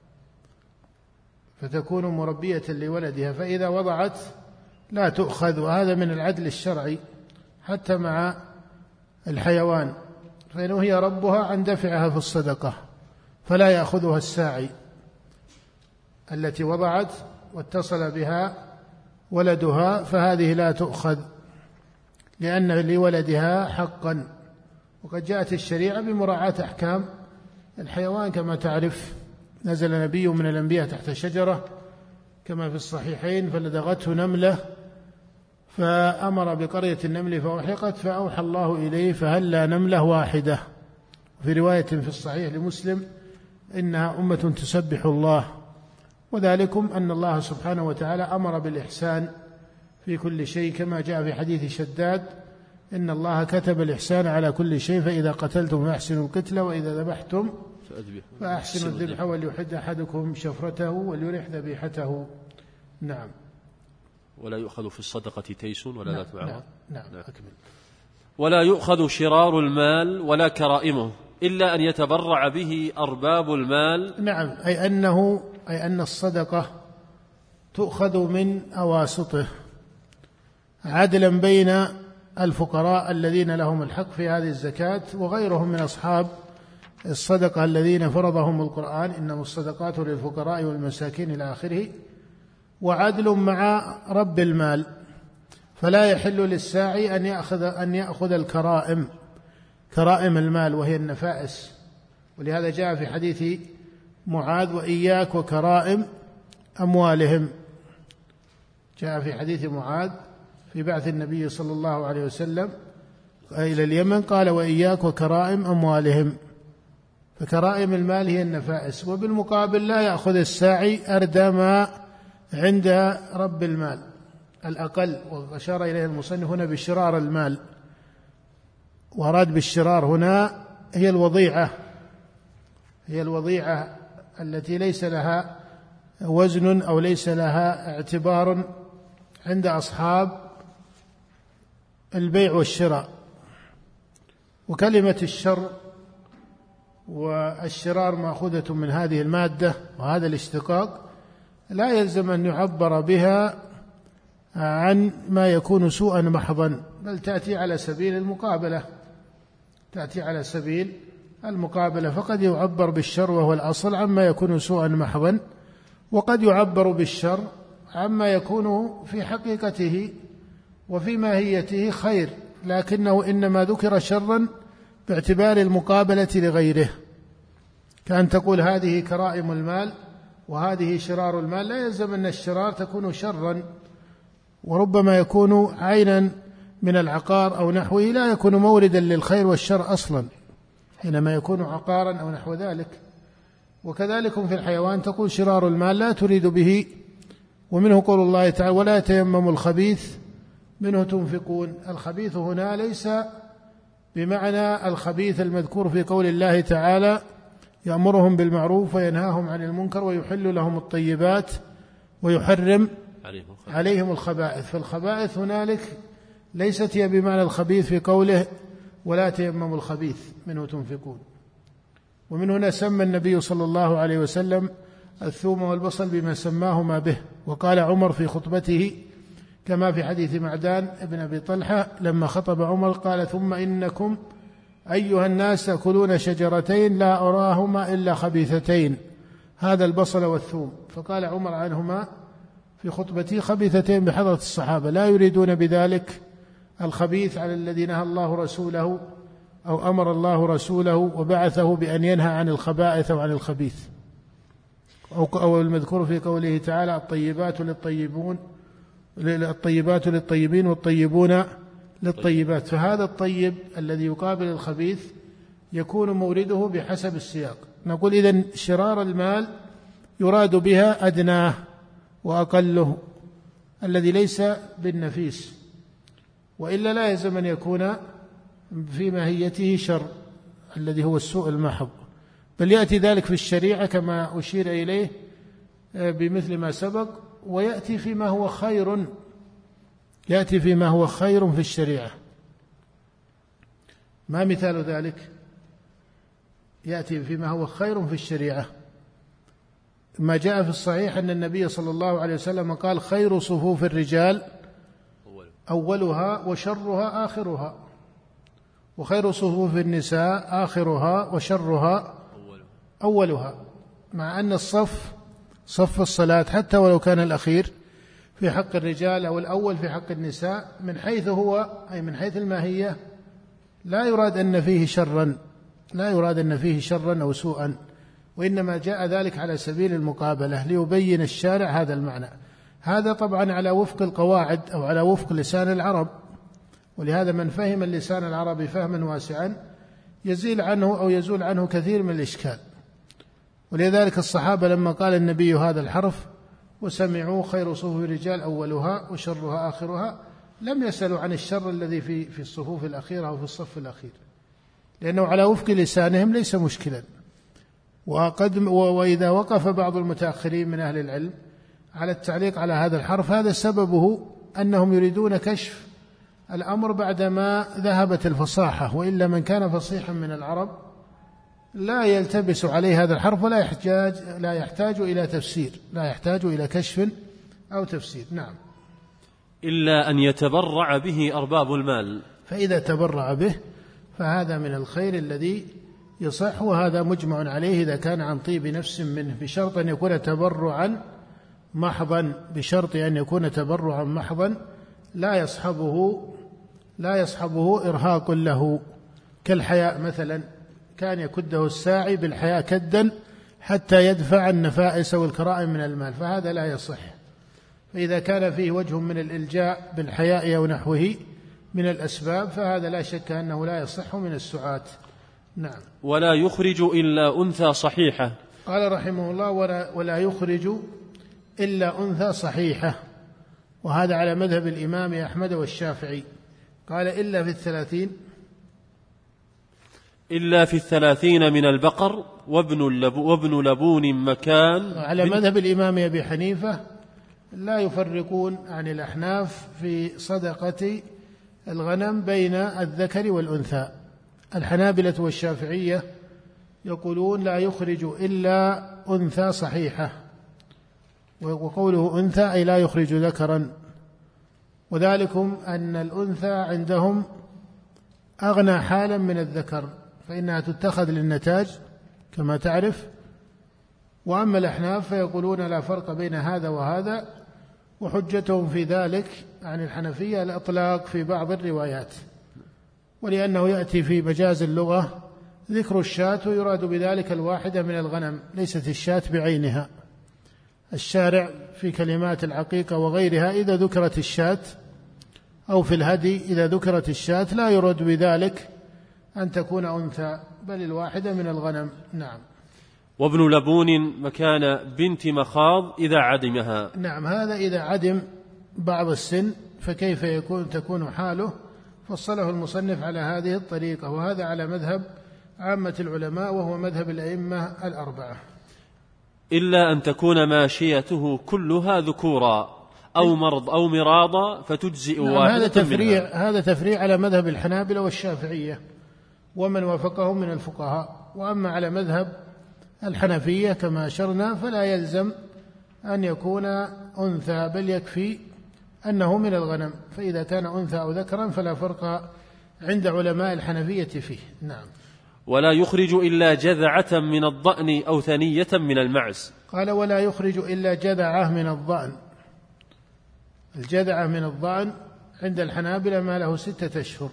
فتكون مربية لولدها، فإذا وضعت لا تؤخذ، وهذا من العدل الشرعي حتى مع الحيوان، فإنه هي ربها عن دفعها في الصدقة فلا يأخذها الساعي التي وضعت واتصل بها ولدها، فهذه لا تؤخذ لأن لولدها حقا. وقد جاءت الشريعة بمراعاة أحكام الحيوان كما تعرف، نزل نبي من الأنبياء تحت شجرة كما في الصحيحين فلدغته نملة فأمر بقرية النمل فأحرقت فأوحى الله إليه فهلا نملة واحدة. في رواية في الصحيح لمسلم إنها أمة تسبح الله، وذلكم أن الله سبحانه وتعالى أمر بالإحسان في كل شيء كما جاء في حديث شداد إن الله كتب الإحسان على كل شيء فإذا قتلتم فأحسنوا القتل وإذا ذبحتم فأحسنوا الذبح وليحد أحدكم شفرته وليرح ذبيحته. نعم. ولا يؤخذ في الصدقة تيس ولا ذات عوار. نعم. نعم. نعم. أكمل. ولا يؤخذ شرار المال ولا كرائمه إلا أن يتبرع به أرباب المال. نعم. أي أنه أي أن الصدقة تؤخذ من أواسطه عدلا بين الفقراء الذين لهم الحق في هذه الزكاة وغيرهم من أصحاب الصدقة الذين فرضهم القرآن إنما الصدقات للفقراء والمساكين إلى آخره، وعدل مع رب المال، فلا يحل للساعي أن يأخذ أن يأخذ الكرائم كرائم المال وهي النفائس، ولهذا جاء في حديث معاذ وإياك وكرائم أموالهم، جاء في حديث معاذ في بعث النبي صلى الله عليه وسلم إلى اليمن قال وإياك وكرائم أموالهم، فكرائم المال هي النفائس، وبالمقابل لا يأخذ الساعي أردى ما عند رب المال الأقل، وأشار إليه المصنف هنا بشرار المال، وأراد بالشرار هنا هي الوضيعة هي الوضيعة التي ليس لها وزن أو ليس لها اعتبار عند أصحاب البيع والشراء. وكلمة الشر والشرار مأخوذة من هذه المادة وهذا الاشتقاق، لا يلزم أن يعبر بها عن ما يكون سوءا محضا، بل تأتي على سبيل المقابلة تأتي على سبيل المقابلة فقد يعبر بالشر وهو الأصل عما يكون سوءا محضا، وقد يعبر بالشر عما يكون في حقيقته وفي ماهيته خير، لكنه إنما ذكر شرا باعتبار المقابلة لغيره، كأن تقول هذه كرائم المال وهذه شرار المال، لا يلزم أن الشرار تكون شرا وربما يكون عينا من العقار أو نحوه لا يكون موردا للخير والشر أصلا حينما يكون عقارا أو نحو ذلك. وكذلك في الحيوان تقول شرار المال لا تريد به، ومنه قول الله تعالى ولا تيمموا الخبيث منه تنفقون. الخبيث هنا ليس بمعنى الخبيث المذكور في قول الله تعالى يأمرهم بالمعروف وينهاهم عن المنكر ويحل لهم الطيبات ويحرم عليهم الخبائث. فالخبائث هنالك ليست هي بمعنى الخبيث في قوله ولا تيمموا الخبيث منه تنفقون. ومن هنا سمى النبي صلى الله عليه وسلم الثوم والبصل بما سماهما به. وقال عمر في خطبته كما في حديث معدان ابن أبي طلحة لما خطب عمر قال ثم إنكم أيها الناس تأكلون شجرتين لا أراهما إلا خبيثتين هذا البصل والثوم. فقال عمر عنهما في خطبته خبيثتين بحضرة الصحابة لا يريدون بذلك الخبيث على الذي نهى الله رسوله أو أمر الله رسوله وبعثه بأن ينهى عن الخبائث أو عن الخبيث. أو المذكور في قوله تعالى الطيبات للطيبون الطيبات للطيبين والطيبون للطيبات. فهذا الطيب الذي يقابل الخبيث يكون مورده بحسب السياق. نقول إذن شرار المال يراد بها أدناه وأقله الذي ليس بالنفيس، وإلا لا يلزم أن يكون في ماهيته شر الذي هو السوء المحض، بل يأتي ذلك في الشريعة كما أشير إليه بمثل ما سبق، ويأتي فيما هو خير يأتي فيما هو خير في الشريعة. ما مثال ذلك؟ يأتي فيما هو خير في الشريعة ما جاء في الصحيح أن النبي صلى الله عليه وسلم قال خير صفوف الرجال أولها وشرها آخرها، وخير صفوف النساء آخرها وشرها أولها، مع أن الصف صف الصلاة حتى ولو كان الأخير في حق الرجال أو الأول في حق النساء من حيث هو أي من حيث الماهية لا يراد أن فيه شرا لا يراد أن فيه شرا أو سوءا، وإنما جاء ذلك على سبيل المقابلة ليبين الشارع هذا المعنى. هذا طبعا على وفق القواعد أو على وفق لسان العرب، ولهذا من فهم اللسان العربي فهما واسعا يزيل عنه أو يزول عنه كثير من الإشكال. ولذلك الصحابة لما قال النبي هذا الحرف وسمعوا خير صفوف الرجال أولها وشرها آخرها لم يسألوا عن الشر الذي في في الصفوف الأخيرة أو في الصف الأخير، لأنه على وفق لسانهم ليس مشكلا. وقد وإذا وقف بعض المتأخرين من أهل العلم على التعليق على هذا الحرف هذا سببه أنهم يريدون كشف الأمر بعدما ذهبت الفصاحة، وإلا من كان فصيحا من العرب لا يلتبس عليه هذا الحرف ولا يحتاج لا يحتاج إلى تفسير لا يحتاج إلى كشف أو تفسير. نعم. إلا أن يتبرع به أرباب المال، فإذا تبرع به فهذا من الخير الذي يصح، وهذا مجمع عليه إذا كان عن طيب نفس منه، بشرط أن يكون تبرعا محضا بشرط أن يكون تبرعا محضا لا يصحبه لا يصحبه إرهاق له، كالحياء مثلا كان يكده الساعي بالحياء كدا حتى يدفع النفائس والكرائم من المال، فهذا لا يصح. فإذا كان فيه وجه من الإلجاء بالحياء أو نحوه من الأسباب فهذا لا شك أنه لا يصح من السعات. نعم. ولا يخرج إلا أنثى صحيحة. قال رحمه الله ولا, ولا يخرج إلا أنثى صحيحة، وهذا على مذهب الإمام أحمد والشافعي. قال إلا في الثلاثين إلا في الثلاثين من البقر وابن, اللب وابن لبون مكان. على مذهب الإمام أبي حنيفة لا يفرقون عن الأحناف في صدقة الغنم بين الذكر والأنثى. الحنابلة والشافعية يقولون لا يخرج إلا أنثى صحيحة، وقوله أنثى أي لا يخرج ذكرا، وذلكم أن الأنثى عندهم أغنى حالا من الذكر، فإنها تتخذ للنتاج كما تعرف. وأما الأحناف فيقولون لا فرق بين هذا وهذا، وحجتهم في ذلك عن الحنفية الإطلاق في بعض الروايات، ولأنه يأتي في مجاز اللغة ذكر الشاة ويراد بذلك الواحدة من الغنم، ليست الشاة بعينها. الشارع في كلمات العقيقة وغيرها إذا ذكرت الشاة، أو في الهدي إذا ذكرت الشاة، لا يرد بذلك أن تكون أنثى بل الواحدة من الغنم. نعم. وابن لبون مكان بنت مخاض إذا عدمها. نعم، هذا إذا عدم بعض السن فكيف يكون تكون حاله؟ فصله المصنف على هذه الطريقة، وهذا على مذهب عامة العلماء وهو مذهب الأئمة الأربعة. إلا أن تكون ماشيته كلها ذكورا أو مرض أو مراضا فتجزئ نعم، واحدة هذا تفريع منها. هذا تفريع على مذهب الحنابلة والشافعية ومن وافقهم من الفقهاء. وأما على مذهب الحنفية كما أشرنا فلا يلزم أن يكون أنثى، بل يكفي أنه من الغنم، فإذا كان أنثى أو ذكرا فلا فرق عند علماء الحنفية فيه. نعم. ولا يخرج إلا جذعة من الضأن أو ثنية من المعز. قال ولا يخرج إلا جذعة من الضأن. الجذعة من الضأن عند الحنابلة ما له ستة أشهر،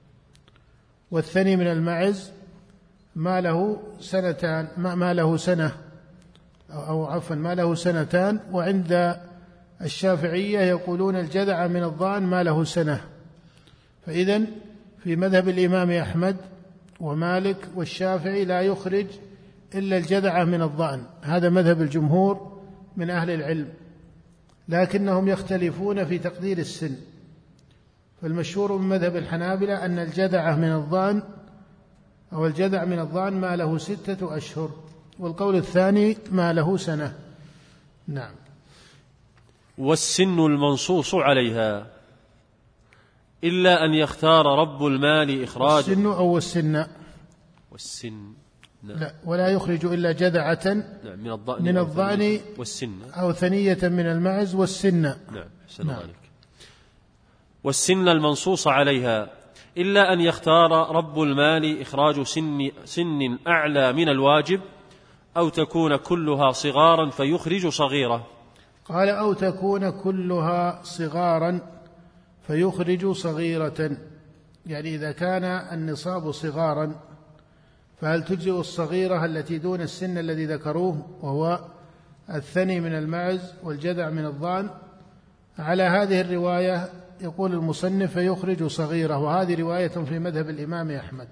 والثني من المعز ما له سنتان ما له سنة أو عفوا ما له سنتان، وعند الشافعية يقولون الجذع من الضأن ما له سنة. فإذن في مذهب الإمام أحمد ومالك والشافعي لا يخرج إلا الجذع من الضأن، هذا مذهب الجمهور من أهل العلم، لكنهم يختلفون في تقدير السن. فالمشهور من مذهب الحنابلة أن الجذع من الضأن أو الجذع من الضأن ما له ستة أشهر، والقول الثاني ما له سنة. نعم. والسن المنصوص عليها إلا أن يختار رب المال إخراج السن أو السن والسن نعم. لا، ولا يخرج إلا جذعة نعم من الضأن من الضأن والسن أو ثنية من المعز والسن. نعم حسن نعم. ذلك. والسن المنصوص عليها إلا أن يختار رب المال إخراج سن, سن أعلى من الواجب أو تكون كلها صغارا فيخرج صغيرة. قال أو تكون كلها صغارا فيخرج صغيرة، يعني إذا كان النصاب صغارا فهل تجزئ الصغيرة التي دون السن الذي ذكروه وهو الثني من المعز والجذع من الضأن؟ على هذه الرواية يقول المصنف فيخرج صغيرة، وهذه رواية في مذهب الإمام أحمد.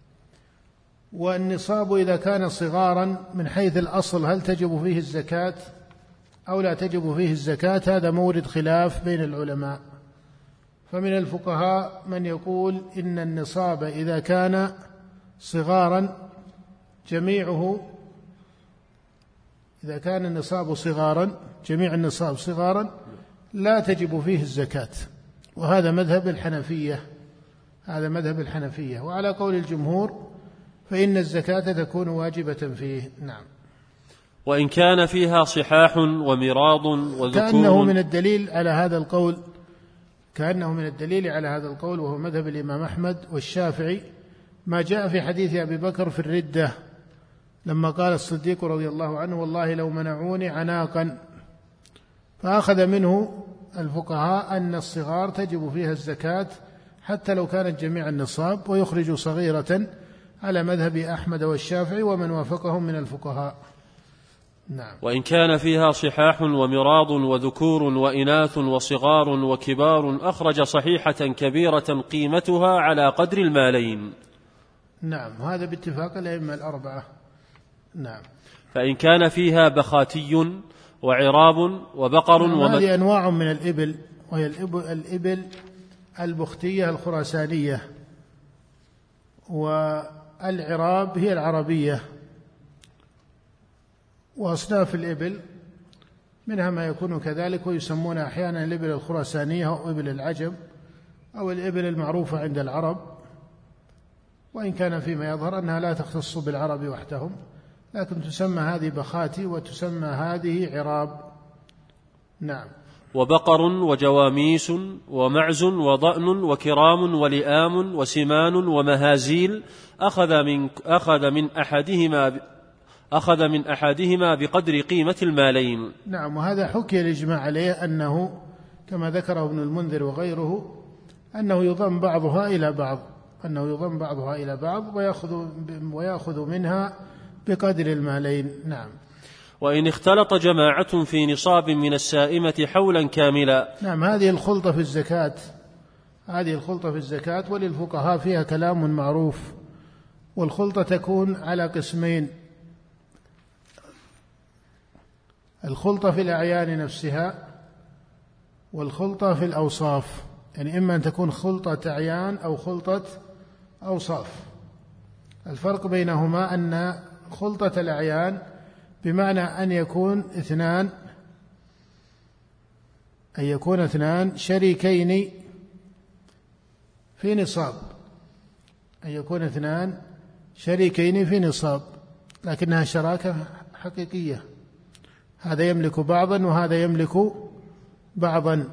والنصاب إذا كان صغارا من حيث الأصل هل تجب فيه الزكاة أو لا تجب فيه الزكاة؟ هذا مورد خلاف بين العلماء. فمن الفقهاء من يقول إن النصاب إذا كان صغارا جميعه إذا كان النصاب صغارا جميع النصاب صغارا لا تجب فيه الزكاة، وهذا مذهب الحنفية هذا مذهب الحنفية وعلى قول الجمهور فإن الزكاة تكون واجبة فيه. نعم. وإن كان فيها صحاح ومراض وذكور كأنه من الدليل على هذا القول كأنه من الدليل على هذا القول وهو مذهب الإمام أحمد والشافعي ما جاء في حديث أبي بكر في الردة لما قال الصديق رضي الله عنه والله لو منعوني عناقا، فأخذ منه الفقهاء أن الصغار تجب فيها الزكاة حتى لو كانت جميع النصاب، ويخرج صغيرة على مذهب أحمد والشافعي ومن وافقهم من الفقهاء. نعم. وإن كان فيها صحاح ومراض وذكور وإناث وصغار وكبار أخرج صحيحة كبيرة قيمتها على قدر المالين. نعم، هذا باتفاق الأئمة الأربعة. نعم. فإن كان فيها بخاتي وعراب وبقر ومد... هذه أنواع من الإبل، وهي الإبل, الإبل البختية الخراسانية، والعراب هي العربية. وأصناف الإبل منها ما يكون كذلك، ويسمون أحيانا الإبل الخراسانية أو إبل العجم أو الإبل المعروفة عند العرب، وإن كان فيما يظهر أنها لا تختص بالعرب وحدهم، لكن تسمى هذه بخاتي وتسمى هذه عراب. نعم. وبقر وجواميس ومعز وضأن وكرام ولئام وسمان ومهازيل أخذ من, أخذ من أحدهما أخذ من أحدهما بقدر قيمة المالين. نعم. وهذا حكي الإجماع عليه أنه كما ذكره ابن المنذر وغيره أنه يضم بعضها إلى بعض أنه يضم بعضها إلى بعض ويأخذ, ويأخذ منها بقدر المالين. نعم. وإن اختلط جماعة في نصاب من السائمة حولا كاملا. نعم، هذه الخلطة في الزكاة هذه الخلطة في الزكاة وللفقهاء فيها كلام معروف. والخلطة تكون على قسمين: الخلطة في الأعيان نفسها والخلطة في الأوصاف، يعني إما أن تكون خلطة أعيان أو خلطة أوصاف. الفرق بينهما أن خلطة الأعيان بمعنى أن يكون اثنان أن يكون اثنان شريكين في نصاب أن يكون اثنان شريكين في نصاب لكنها شراكة حقيقية، هذا يملك بعضا وهذا يملك بعضا.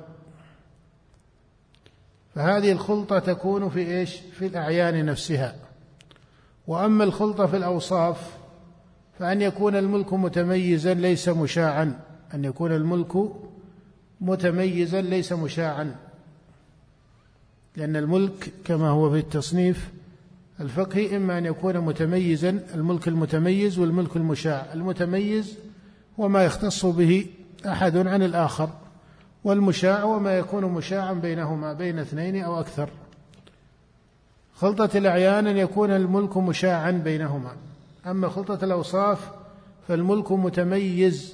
فهذه الخلطة تكون في إيش؟ في الأعيان نفسها. وأما الخلطة في الأوصاف فأن يكون الملك متميزا ليس مشاعا أن يكون الملك متميزا ليس مشاعا لأن الملك كما هو في التصنيف الفقهي إما أن يكون متميزا، الملك المتميز والملك المشاع. المتميز وما يختص به أحد عن الآخر، والمشاع وما يكون مشاعا بينهما بين اثنين أو أكثر. خلطة الأعيان أن يكون الملك مشاعا بينهما. أما خلطة الأوصاف فالملك متميز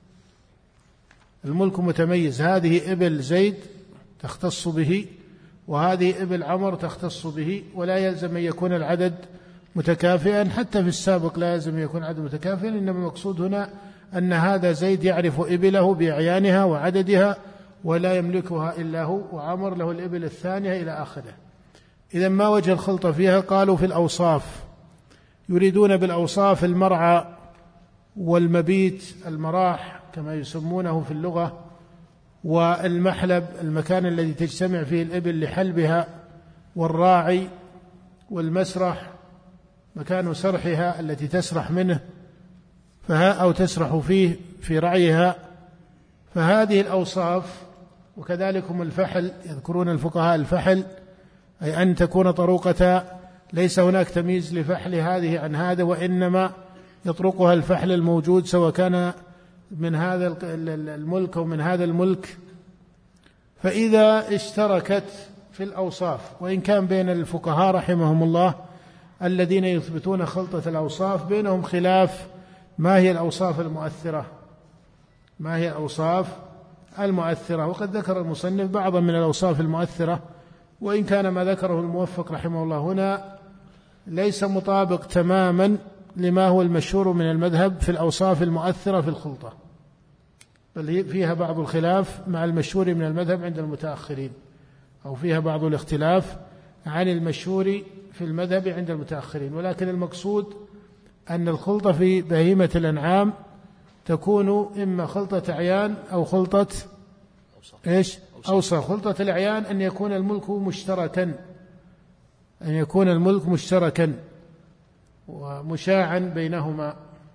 الملك متميز هذه إبل زيد تختص به وهذه إبل عمر تختص به، ولا يلزم أن يكون العدد متكافئا، حتى في السابق لا يلزم أن يكون العدد متكافئا، إنما المقصود هنا أن هذا زيد يعرف إبله بأعيانها وعددها ولا يملكها إلا هو، وعمر له الإبل الثانية إلى آخره. إذن ما وجه الخلطة فيها؟ قالوا في الأوصاف، يريدون بالأوصاف المرعى والمبيت، المراح كما يسمونه في اللغة، والمحلب المكان الذي تجتمع فيه الإبل لحلبها، والراعي، والمسرح مكان سرحها التي تسرح منه فها أو تسرح فيه في رعيها. فهذه الأوصاف. وكذلكم الفحل، يذكرون الفقهاء الفحل أي أن تكون طروقة ليس هناك تمييز لفحل هذه عن هذا، وإنما يطرقها الفحل الموجود سواء كان من هذا الملك أو من هذا الملك. فإذا اشتركت في الأوصاف، وإن كان بين الفقهاء رحمهم الله الذين يثبتون خلطة الأوصاف بينهم خلاف ما هي الأوصاف المؤثرة ما هي الأوصاف المؤثرة وقد ذكر المصنف بعضا من الأوصاف المؤثرة، وإن كان ما ذكره الموفق رحمه الله هنا ليس مطابق تماما لما هو المشهور من المذهب في الأوصاف المؤثرة في الخلطة، بل فيها بعض الخلاف مع المشهور من المذهب عند المتأخرين، أو فيها بعض الاختلاف عن المشهور في المذهب عند المتأخرين. ولكن المقصود أن الخلطة في بهيمة الأنعام تكون إما خلطة أعيان أو خلطة إيش؟ أوصاف. خلطة الأعيان أن يكون الملك مشتركا أن يكون الملك مشتركا ومشاعا بينهما.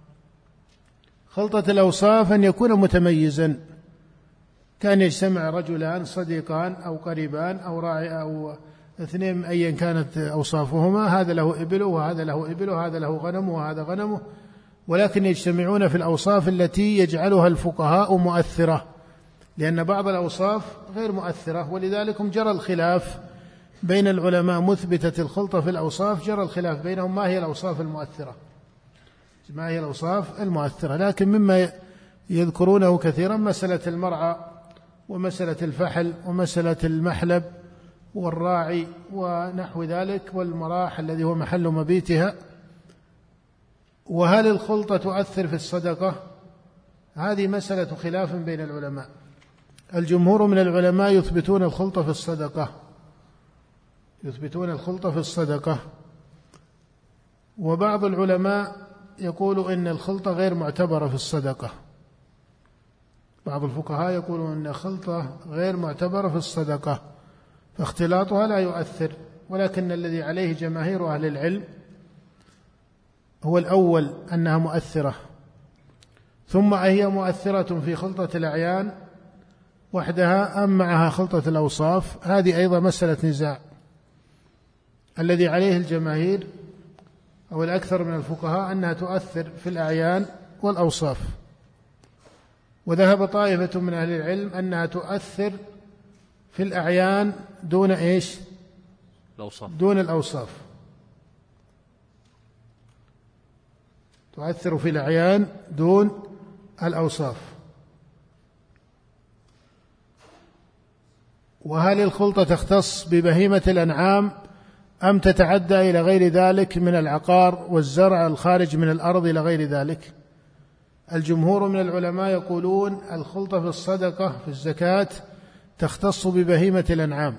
خلطة الأوصاف أن يكون متميزا، كان يجتمع رجلان صديقان أو قريبان أو راعي أو اثنين أيا كانت أوصافهما، هذا له إبله وهذا له إبله وهذا له غنمه وهذا غنمه، ولكن يجتمعون في الأوصاف التي يجعلها الفقهاء مؤثرة، لأن بعض الأوصاف غير مؤثرة. ولذلك جرى الخلاف بين العلماء مثبتة الخلطة في الأوصاف، جرى الخلاف بينهم ما هي الأوصاف المؤثرة ما هي الأوصاف المؤثرة لكن مما يذكرونه كثيرا مسألة المرعى ومسألة الفحل ومسألة المحلب والراعي ونحو ذلك، والمراح الذي هو محل مبيتها. وهل الخلطة تؤثر في الصدقة؟ هذه مسألة خلاف بين العلماء. الجمهور من العلماء يثبتون الخلطة في الصدقة يثبتون الخلطة في الصدقة وبعض العلماء يقول إن الخلطة غير معتبرة في الصدقة. بعض الفقهاء يقولون إن الخلطة غير معتبرة في الصدقة، فاختلاطها لا يؤثر، ولكن الذي عليه جماهير أهل العلم هو الأول أنها مؤثرة. ثم هي مؤثرة في خلطة الأعيان وحدها أم معها خلطة الأوصاف؟ هذه أيضا مسألة نزاع. الذي عليه الجماهير أو الأكثر من الفقهاء أنها تؤثر في الأعيان والأوصاف، وذهب طائفة من أهل العلم أنها تؤثر في الأعيان دون إيش؟ الأوصاف. دون الأوصاف، تؤثر في الأعيان دون الأوصاف. وهل الخلطة تختص ببهيمة الأنعام أم تتعدى إلى غير ذلك من العقار والزرع الخارج من الأرض إلى غير ذلك؟ الجمهور من العلماء يقولون الخلطة في الصدقة في الزكاة تختص ببهيمة الأنعام،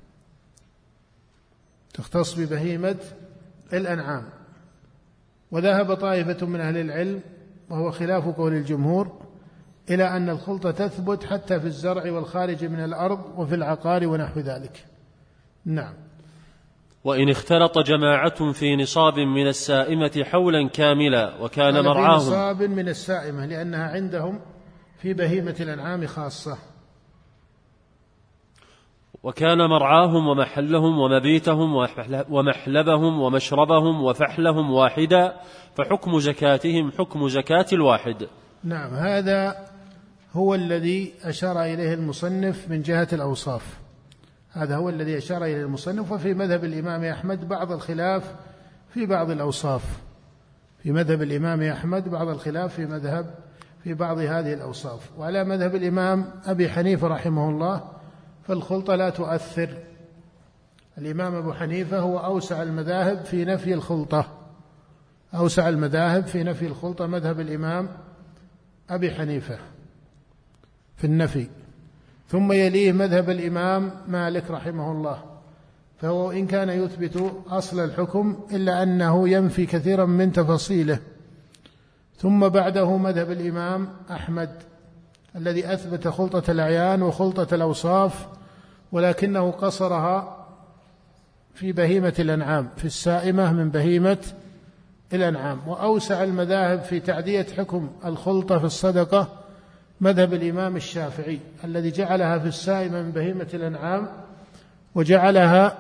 تختص ببهيمة الأنعام. وذهب طائفة من أهل العلم وهو خلاف قول الجمهور إلى أن الخلطة تثبت حتى في الزرع والخارج من الأرض وفي العقار ونحو ذلك. نعم. وإن اختلط جماعة في نصاب من السائمة حولا كاملا وكان مرعاهم، في نصاب من السائمة لأنها عندهم في بهيمة الأنعام خاصة، وكان مرعاهم ومحلهم ومبيتهم ومحلبهم ومشربهم وفحلهم واحدا فحكم زكاتهم حكم زكاة الواحد. نعم، هذا هو الذي أشار إليه المصنف من جهة الأوصاف، هذا هو الذي أشار إليه المصنف. وفي مذهب الإمام أحمد بعض الخلاف في بعض الأوصاف، في مذهب الإمام أحمد بعض الخلاف في مذهب في بعض هذه الأوصاف. وعلى مذهب الإمام أبي حنيفة رحمه الله فالخلطة لا تؤثر. الإمام أبو حنيفة هو أوسع المذاهب في نفي الخلطة، أوسع المذاهب في نفي الخلطة مذهب الإمام أبي حنيفة في النفي، ثم يليه مذهب الإمام مالك رحمه الله، فهو إن كان يثبت أصل الحكم إلا أنه ينفي كثيرا من تفاصيله. ثم بعده مذهب الإمام أحمد الذي أثبت خلطة الأعيان وخلطة الأوصاف، ولكنه قصرها في بهيمة الأنعام، في السائمة من بهيمة الأنعام. وأوسع المذاهب في تعدية حكم الخلطة في الصدقة مذهب الإمام الشافعي الذي جعلها في السائمة من بهيمة الأنعام وجعلها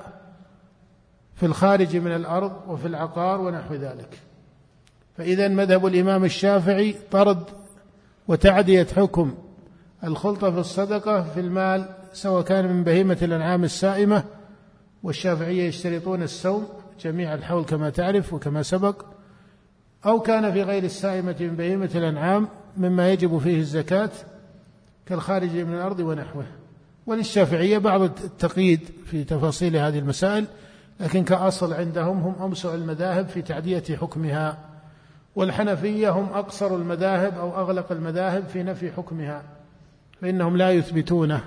في الخارج من الأرض وفي العقار ونحو ذلك. فإذا مذهب الإمام الشافعي طرد وتعدية حكم الخلطة في الصدقة في المال سواء كان من بهيمة الأنعام السائمة، والشافعية يشترطون السوم جميع الحول كما تعرف وكما سبق، أو كان في غير السائمة من بهيمة الأنعام مما يجب فيه الزكاة كالخارج من الأرض ونحوه. وللشافعية بعض التقييد في تفاصيل هذه المسائل، لكن كأصل عندهم هم أوسع المذاهب في تعدية حكمها. والحنفية هم أقصر المذاهب أو أغلق المذاهب في نفي حكمها، فإنهم لا يثبتونه.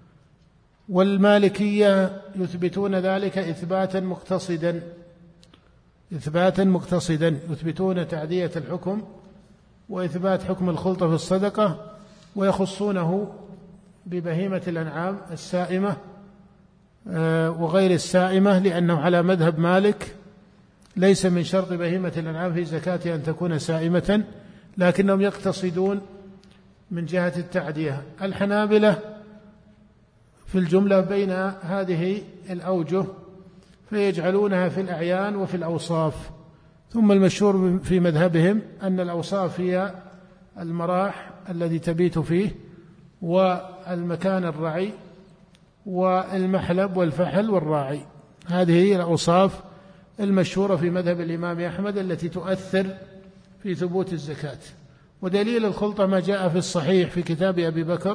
والمالكية يثبتون ذلك إثباتا مقتصدا، إثباتا مقتصدا يثبتون تعدية الحكم وإثبات حكم الخلطة في الصدقة، ويخصونه ببهيمة الأنعام السائمة وغير السائمة، لأنه على مذهب مالك ليس من شرط بهيمة الأنعام في زكاة أن تكون سائمة، لكنهم يقتصدون من جهة التعدية. الحنابلة في الجملة بين هذه الأوجه فيجعلونها في الأعيان وفي الأوصاف. ثم المشهور في مذهبهم أن الأوصاف هي المراح الذي تبيت فيه والمكان الرعي والمحلب والفحل والراعي، هذه هي الأوصاف المشهورة في مذهب الإمام أحمد التي تؤثر في ثبوت الزكاة. ودليل الخلطة ما جاء في الصحيح في كتاب أبي بكر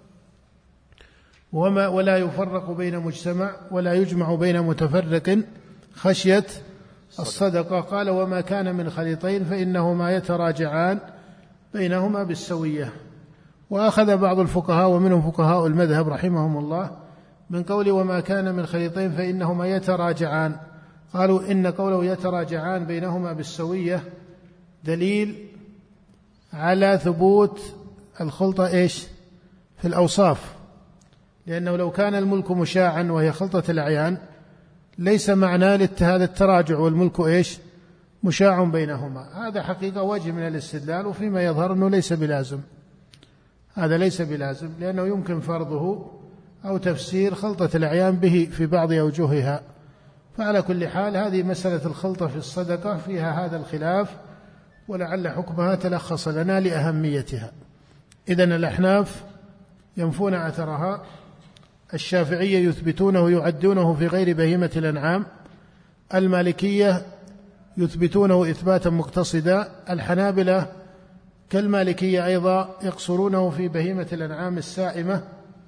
وما ولا يفرق بين مجتمع ولا يجمع بين متفرق خشية الصدقة، قال وما كان من خليطين فإنهما يتراجعان بينهما بالسوية. وأخذ بعض الفقهاء ومنهم فقهاء المذهب رحمهم الله من قول وما كان من خليطين فإنهما يتراجعان، قالوا إن قوله يتراجعان بينهما بالسوية دليل على ثبوت الخلطة إيش في الأوصاف، لأنه لو كان الملك مشاعا وهي خلطة الأعيان ليس معناه هذا التراجع والملك إيش مشاع بينهما. هذا حقيقة وجه من الاستدلال، وفيما يظهر أنه ليس بلازم، هذا ليس بلازم، لأنه يمكن فرضه أو تفسير خلطة الأعيان به في بعض أوجهها. فعلى كل حال هذه مسألة الخلطة في الصدقة فيها هذا الخلاف، ولعل حكمها تلخص لنا لأهميتها. إذن الأحناف ينفون أثرها، الشافعية يثبتونه يعدونه في غير بهيمة الأنعام، المالكية يثبتونه إثباتا مقتصدا، الحنابلة كالمالكية أيضا يقصرونه في بهيمة الأنعام السائمة،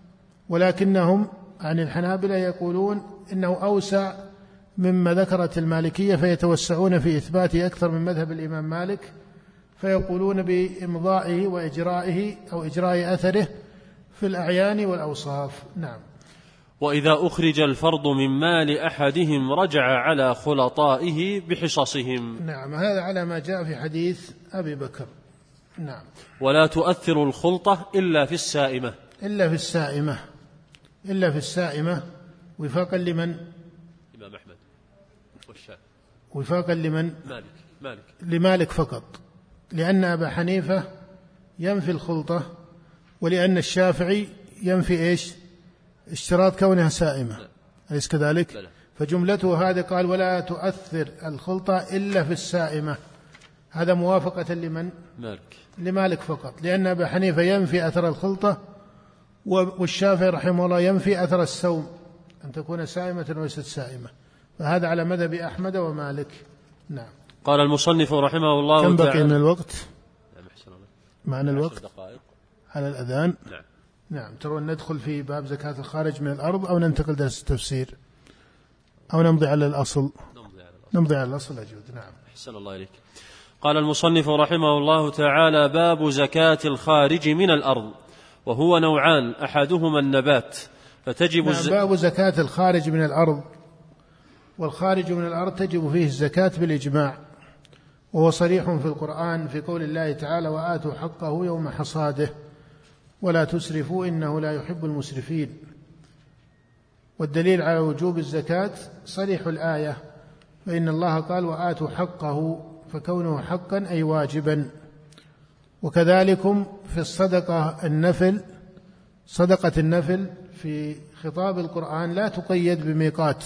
ولكنهم عن الحنابلة يقولون إنه أوسع مما ذكرت المالكية، فيتوسعون في إثبات أكثر من مذهب الإمام مالك، فيقولون بإمضائه وإجرائه أو إجراء أثره في الأعيان والأوصاف. نعم. وإذا أخرج الفرض من مال أحدهم رجع على خلطائه بحصصهم. نعم، هذا على ما جاء في حديث أبي بكر. نعم. ولا تؤثر الخلطة إلا في السائمة. إلا في السائمة إلا في السائمة وفاقا لمن؟ إمام أحمد والشافعي. وفاقا لمن؟ مالك. مالك. لمالك فقط، لأن أبا حنيفة ينفي الخلطة، ولأن الشافعي ينفي إيش؟ اشتراط كونها سائمة. أليس كذلك؟ لا لا. فجملته هذا قال ولا تؤثر الخلطة إلا في السائمة، هذا موافقة لمن؟ مالك. لمالك فقط، لأن أبا حنيفة ينفي أثر الخلطة، والشافعي رحمه الله ينفي أثر السوم، أن تكون سائمة وليست سائمة، فهذا على مذهب أحمد ومالك. نعم. قال المصنف رحمه الله كم بقي من الوقت؟ نعم. معنى الوقت على الأذان. نعم. نعم. ترون ندخل في باب زكاة الخارج من الأرض أو ننتقل درس التفسير أو نمضي على الأصل؟ نمضي على الأصل. نمضي على الأصل أجود. نعم. أحسن الله إليك. قال المصنف رحمه الله تعالى: باب زكاة الخارج من الأرض، وهو نوعان، أحدهما النبات فتجب نعم. الز... باب زكاة الخارج من الأرض، والخارج من الأرض تجب فيه الزكاة بالإجماع، وهو صريح في القرآن في قول الله تعالى: وآتوا حقه يوم حصاده ولا تسرفوا إنه لا يحب المسرفين. والدليل على وجوب الزكاة صريح الآية، فإن الله قال: وآتوا حقه، فكونه حقا أي واجبا. وكذلكم في الصدقة النفل، صدقة النفل في خطاب القرآن لا تقيد بميقات،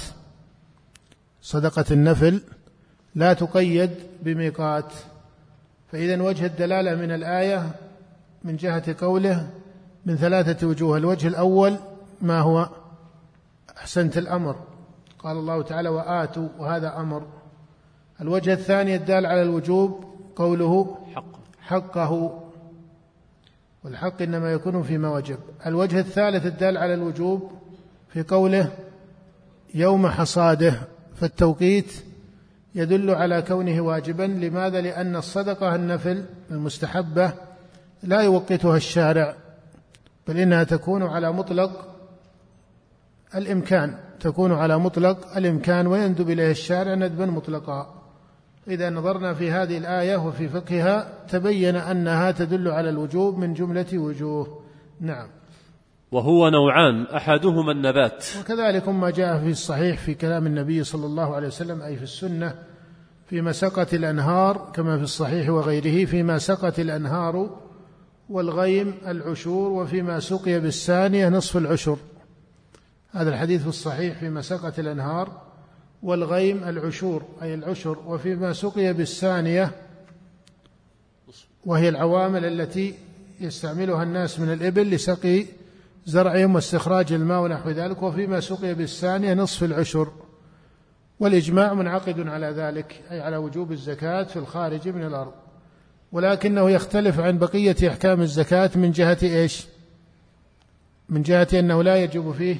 صدقة النفل لا تقيد بميقات. فإذن وجه الدلالة من الآية من جهة قوله من ثلاثة وجوه. الوجه الأول ما هو؟ أحسنت، الأمر، قال الله تعالى: وآتوا، وهذا أمر. الوجه الثاني الدال على الوجوب قوله حق. حقه، والحق إنما يكون فيما وجب. الوجه الثالث الدال على الوجوب في قوله يوم حصاده، فالتوقيت يدل على كونه واجبا. لماذا؟ لأن الصدقة النفل المستحبة لا يوقتها الشارع، بل إنها تكون على مطلق الإمكان، تكون على مطلق الإمكان ويندب إليه الشارع ندبا مطلقا. إذا نظرنا في هذه الآية وفي فقهها تبين أنها تدل على الوجوب من جملة وجوه. نعم. وهو نوعان، أحدهما النبات، وكذلك ما جاء في الصحيح في كلام النبي صلى الله عليه وسلم أي في السنة فيما سقت الأنهار، كما في الصحيح وغيره: فيما سقت الأنهار والغيم العشور، وفيما سقي بالثانية نصف العشر. هذا الحديث في الصحيح: فيما سقت الأنهار والغيم العشور أي العشر، وفيما سقي بالثانية وهي العوامل التي يستعملها الناس من الإبل لسقي زرعهم واستخراج الماء ونحو ذلك، وفيما سقي بالثانية نصف العشر. والإجماع منعقد على ذلك، أي على وجوب الزكاة في الخارج من الأرض، ولكنه يختلف عن بقية أحكام الزكاة من جهة إيش؟ من جهة أنه لا يجب فيه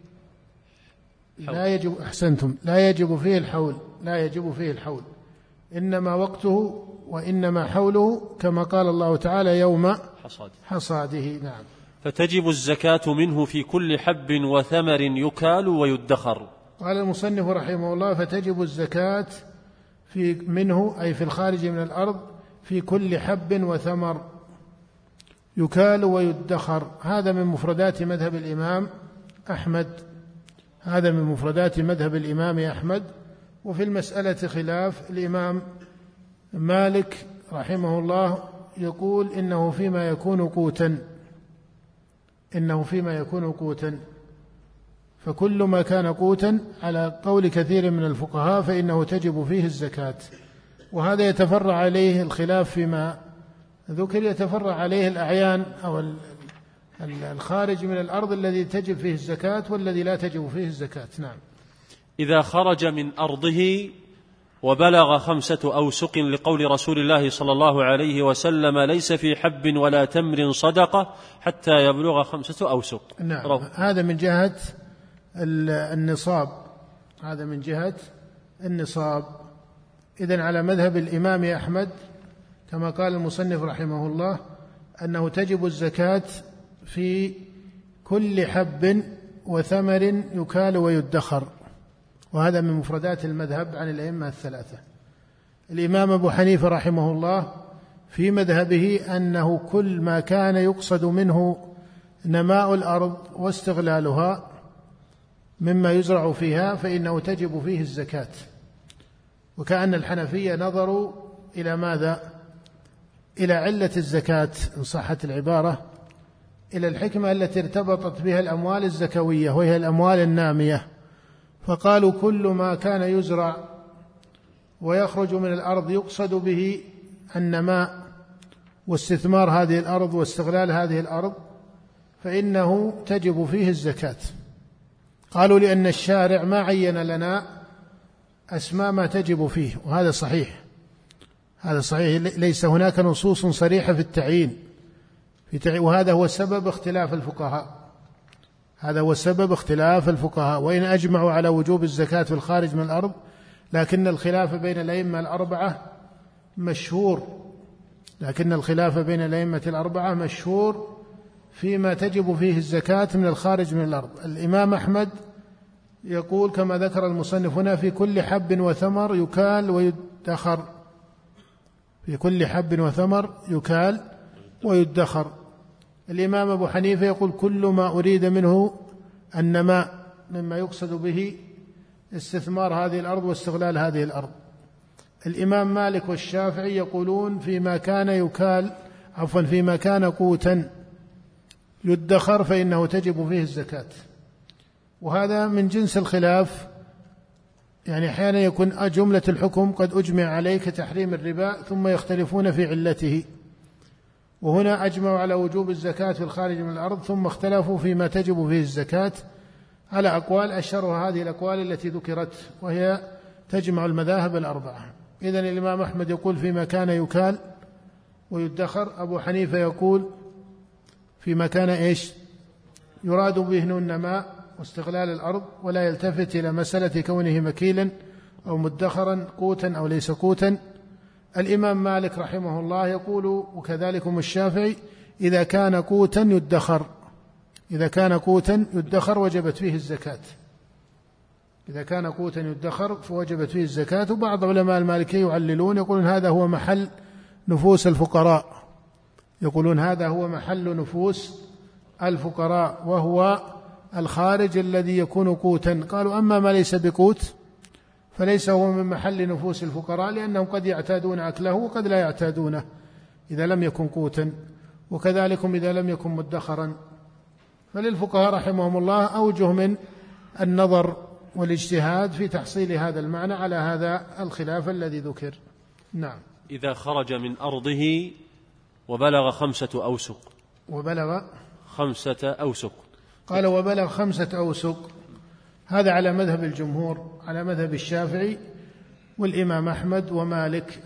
لا يجب أحسنتم لا يجب فيه الحول لا يجب فيه الحول إنما وقته وإنما حوله، كما قال الله تعالى: يوم حصاده, حصاده. نعم. فتجب الزكاة منه في كل حب وثمر يكال ويدخر. قال المصنف رحمه الله: فتجب الزكاة في منه أي في الخارج من الأرض في كل حب وثمر يكال ويدخر. هذا من مفردات مذهب الإمام أحمد هذا من مفردات مذهب الإمام أحمد. وفي المسألة خلاف. الإمام مالك رحمه الله يقول إنه فيما يكون قوتا إنه فيما يكون قوتا فكل ما كان قوتا على قول كثير من الفقهاء فإنه تجب فيه الزكاة. وهذا يتفرع عليه الخلاف فيما ذكر يتفرع عليه الأعيان أو الخارج من الأرض الذي تجب فيه الزكاة والذي لا تجب فيه الزكاة. نعم. إذا خرج من أرضه وبلغ خمسة أوسق لقول رسول الله صلى الله عليه وسلم ليس في حب ولا تمر صدقة حتى يبلغ خمسة أوسق. نعم. رو. هذا من جهة النصاب، هذا من جهة النصاب. إذن على مذهب الإمام أحمد كما قال المصنف رحمه الله أنه تجب الزكاة في كل حب وثمر يكال ويدخر، وهذا من مفردات المذهب عن الأئمة الثلاثة. الإمام أبو حنيفة رحمه الله في مذهبه أنه كل ما كان يقصد منه نماء الأرض واستغلالها مما يزرع فيها فإنه تجب فيه الزكاة. وكأن الحنفية نظروا إلى ماذا؟ إلى علة الزكاة إن صحت العبارة، إلى الحكمة التي ارتبطت بها الأموال الزكوية وهي الأموال النامية، فقالوا كل ما كان يزرع ويخرج من الأرض يقصد به النماء واستثمار هذه الأرض واستغلال هذه الأرض فإنه تجب فيه الزكاة. قالوا لأن الشارع ما عين لنا أسماء ما تجب فيه، وهذا صحيح، هذا صحيح، ليس هناك نصوص صريحة في التعيين، وهذا هو سبب اختلاف الفقهاء، هذا هو سبب اختلاف الفقهاء. وإن أجمعوا على وجوب الزكاة في الخارج من الأرض لكن الخلاف بين الأئمة الأربعة مشهور، لكن الخلاف بين الأئمة الأربعة مشهور فيما تجب فيه الزكاة من الخارج من الأرض. الإمام أحمد يقول كما ذكر المصنف هنا في كل حب وثمر يكال ويدخر، في كل حب وثمر يكال ويدخر. الإمام أبو حنيفة يقول كل ما أريد منه النماء مما يقصد به استثمار هذه الأرض واستغلال هذه الأرض. الإمام مالك والشافعي يقولون فيما كان يكال عفوا فيما كان قوتا يدخر فإنه تجب فيه الزكاة. وهذا من جنس الخلاف، يعني أحيانا يكون جملة الحكم قد أجمع عليه كتحريم الربا ثم يختلفون في علته، وهنا أجمعوا على وجوب الزكاة في الخارج من الأرض ثم اختلفوا فيما تجب فيه الزكاة على أقوال، أشهرها هذه الأقوال التي ذكرت وهي تجمع المذاهب الأربعة. إذن الإمام أحمد يقول فيما كان يكال ويدخر، أبو حنيفة يقول فيما كان إيش يراد به النماء واستغلال الأرض ولا يلتفت إلى مسألة كونه مكيلا أو مدخرا قوتا أو ليس قوتا. الإمام مالك رحمه الله يقول وكذلكم الشافعي إذا كان قوتا يدخر، إذا كان قوتا يدخر وجبت فيه الزكاة، إذا كان قوتا يدخر فوجبت فيه الزكاة. وبعض علماء المالكية يعللون يقولون هذا هو محل نفوس الفقراء، يقولون هذا هو محل نفوس الفقراء وهو الخارج الذي يكون قوتا. قالوا أما ما ليس بقوت فليس هو من محل نفوس الفقراء لأنهم قد يعتادون أكله وقد لا يعتادونه إذا لم يكن قوتا، وكذلكم إذا لم يكن مدخرا. فللفقهاء رحمهم الله أوجه من النظر والاجتهاد في تحصيل هذا المعنى على هذا الخلاف الذي ذكر. نعم. إذا خرج من أرضه وبلغ خمسة أوسق، وبلغ خمسة أوسق، قال وبلغ خمسة أوسق، هذا على مذهب الجمهور، على مذهب الشافعي والإمام أحمد ومالك.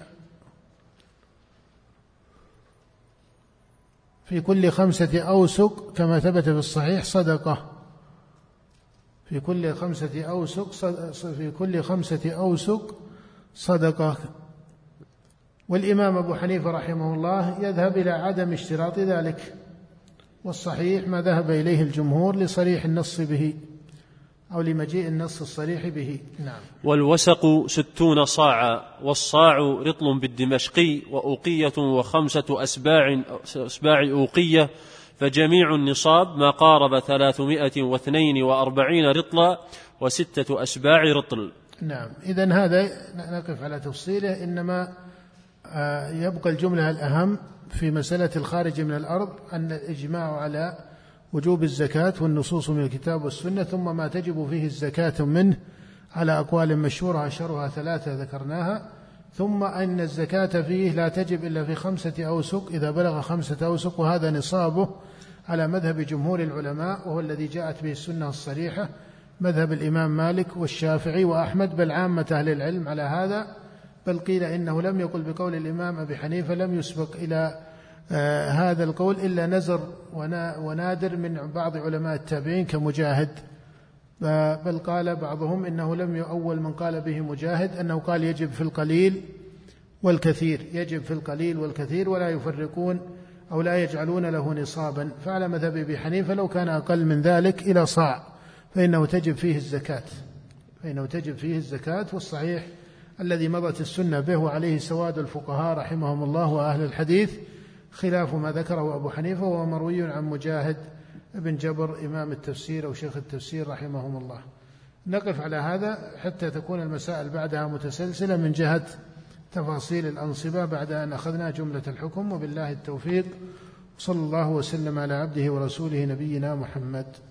في كل خمسة أوسق كما ثبت في الصحيح صدقة، في كل خمسة أوسق في كل خمسة أوسق صدقة. والإمام أبو حنيفة رحمه الله يذهب إلى عدم اشتراط ذلك، والصحيح ما ذهب إليه الجمهور لصريح النص به أو لمجيء النص الصريح به. نعم. والوسق ستون صاعا، والصاع رطل بالدمشقي، وأوقية وخمسة أسباع أسباع أوقية، فجميع النصاب ما قارب ثلاثمائة واثنين وأربعين رطلا وستة أسباع رطل. نعم. إذن هذا نقف على تفصيله، إنما يبقى الجملة الأهم في مسألة الخارج من الأرض أن الإجماع على وجوب الزكاة والنصوص من الكتاب والسنة، ثم ما تجب فيه الزكاة منه على أقوال مشهورة أشهرها ثلاثة ذكرناها، ثم أن الزكاة فيه لا تجب إلا في خمسة أوسق إذا بلغ خمسة أوسق، وهذا نصابه على مذهب جمهور العلماء، وهو الذي جاءت به السنة الصريحة، مذهب الإمام مالك والشافعي وأحمد، بل عامة أهل العلم على هذا. بل قيل إنه لم يقل بقول الإمام أبي حنيفة، لم يسبق إلى آه هذا القول إلا نزر ونادر من بعض علماء التابعين كمجاهد، بل قال بعضهم إنه لم يؤول من قال به مجاهد أنه قال يجب في القليل والكثير، يجب في القليل والكثير، ولا يفرقون أو لا يجعلون له نصابا. فعلى مذهب أبي حنيفة لو كان أقل من ذلك إلى صاع فإنه تجب فيه الزكاة، فإنه تجب فيه الزكاة. والصحيح الذي مضت السنة به وعليه سواد الفقهاء رحمهم الله وأهل الحديث خلاف ما ذكره أبو حنيفة، وهو مروي عن مجاهد ابن جبر إمام التفسير أو شيخ التفسير رحمهم الله. نقف على هذا حتى تكون المسائل بعدها متسلسلة من جهة تفاصيل الأنصبة بعد أن أخذنا جملة الحكم، وبالله التوفيق. صلى الله وسلم على عبده ورسوله نبينا محمد.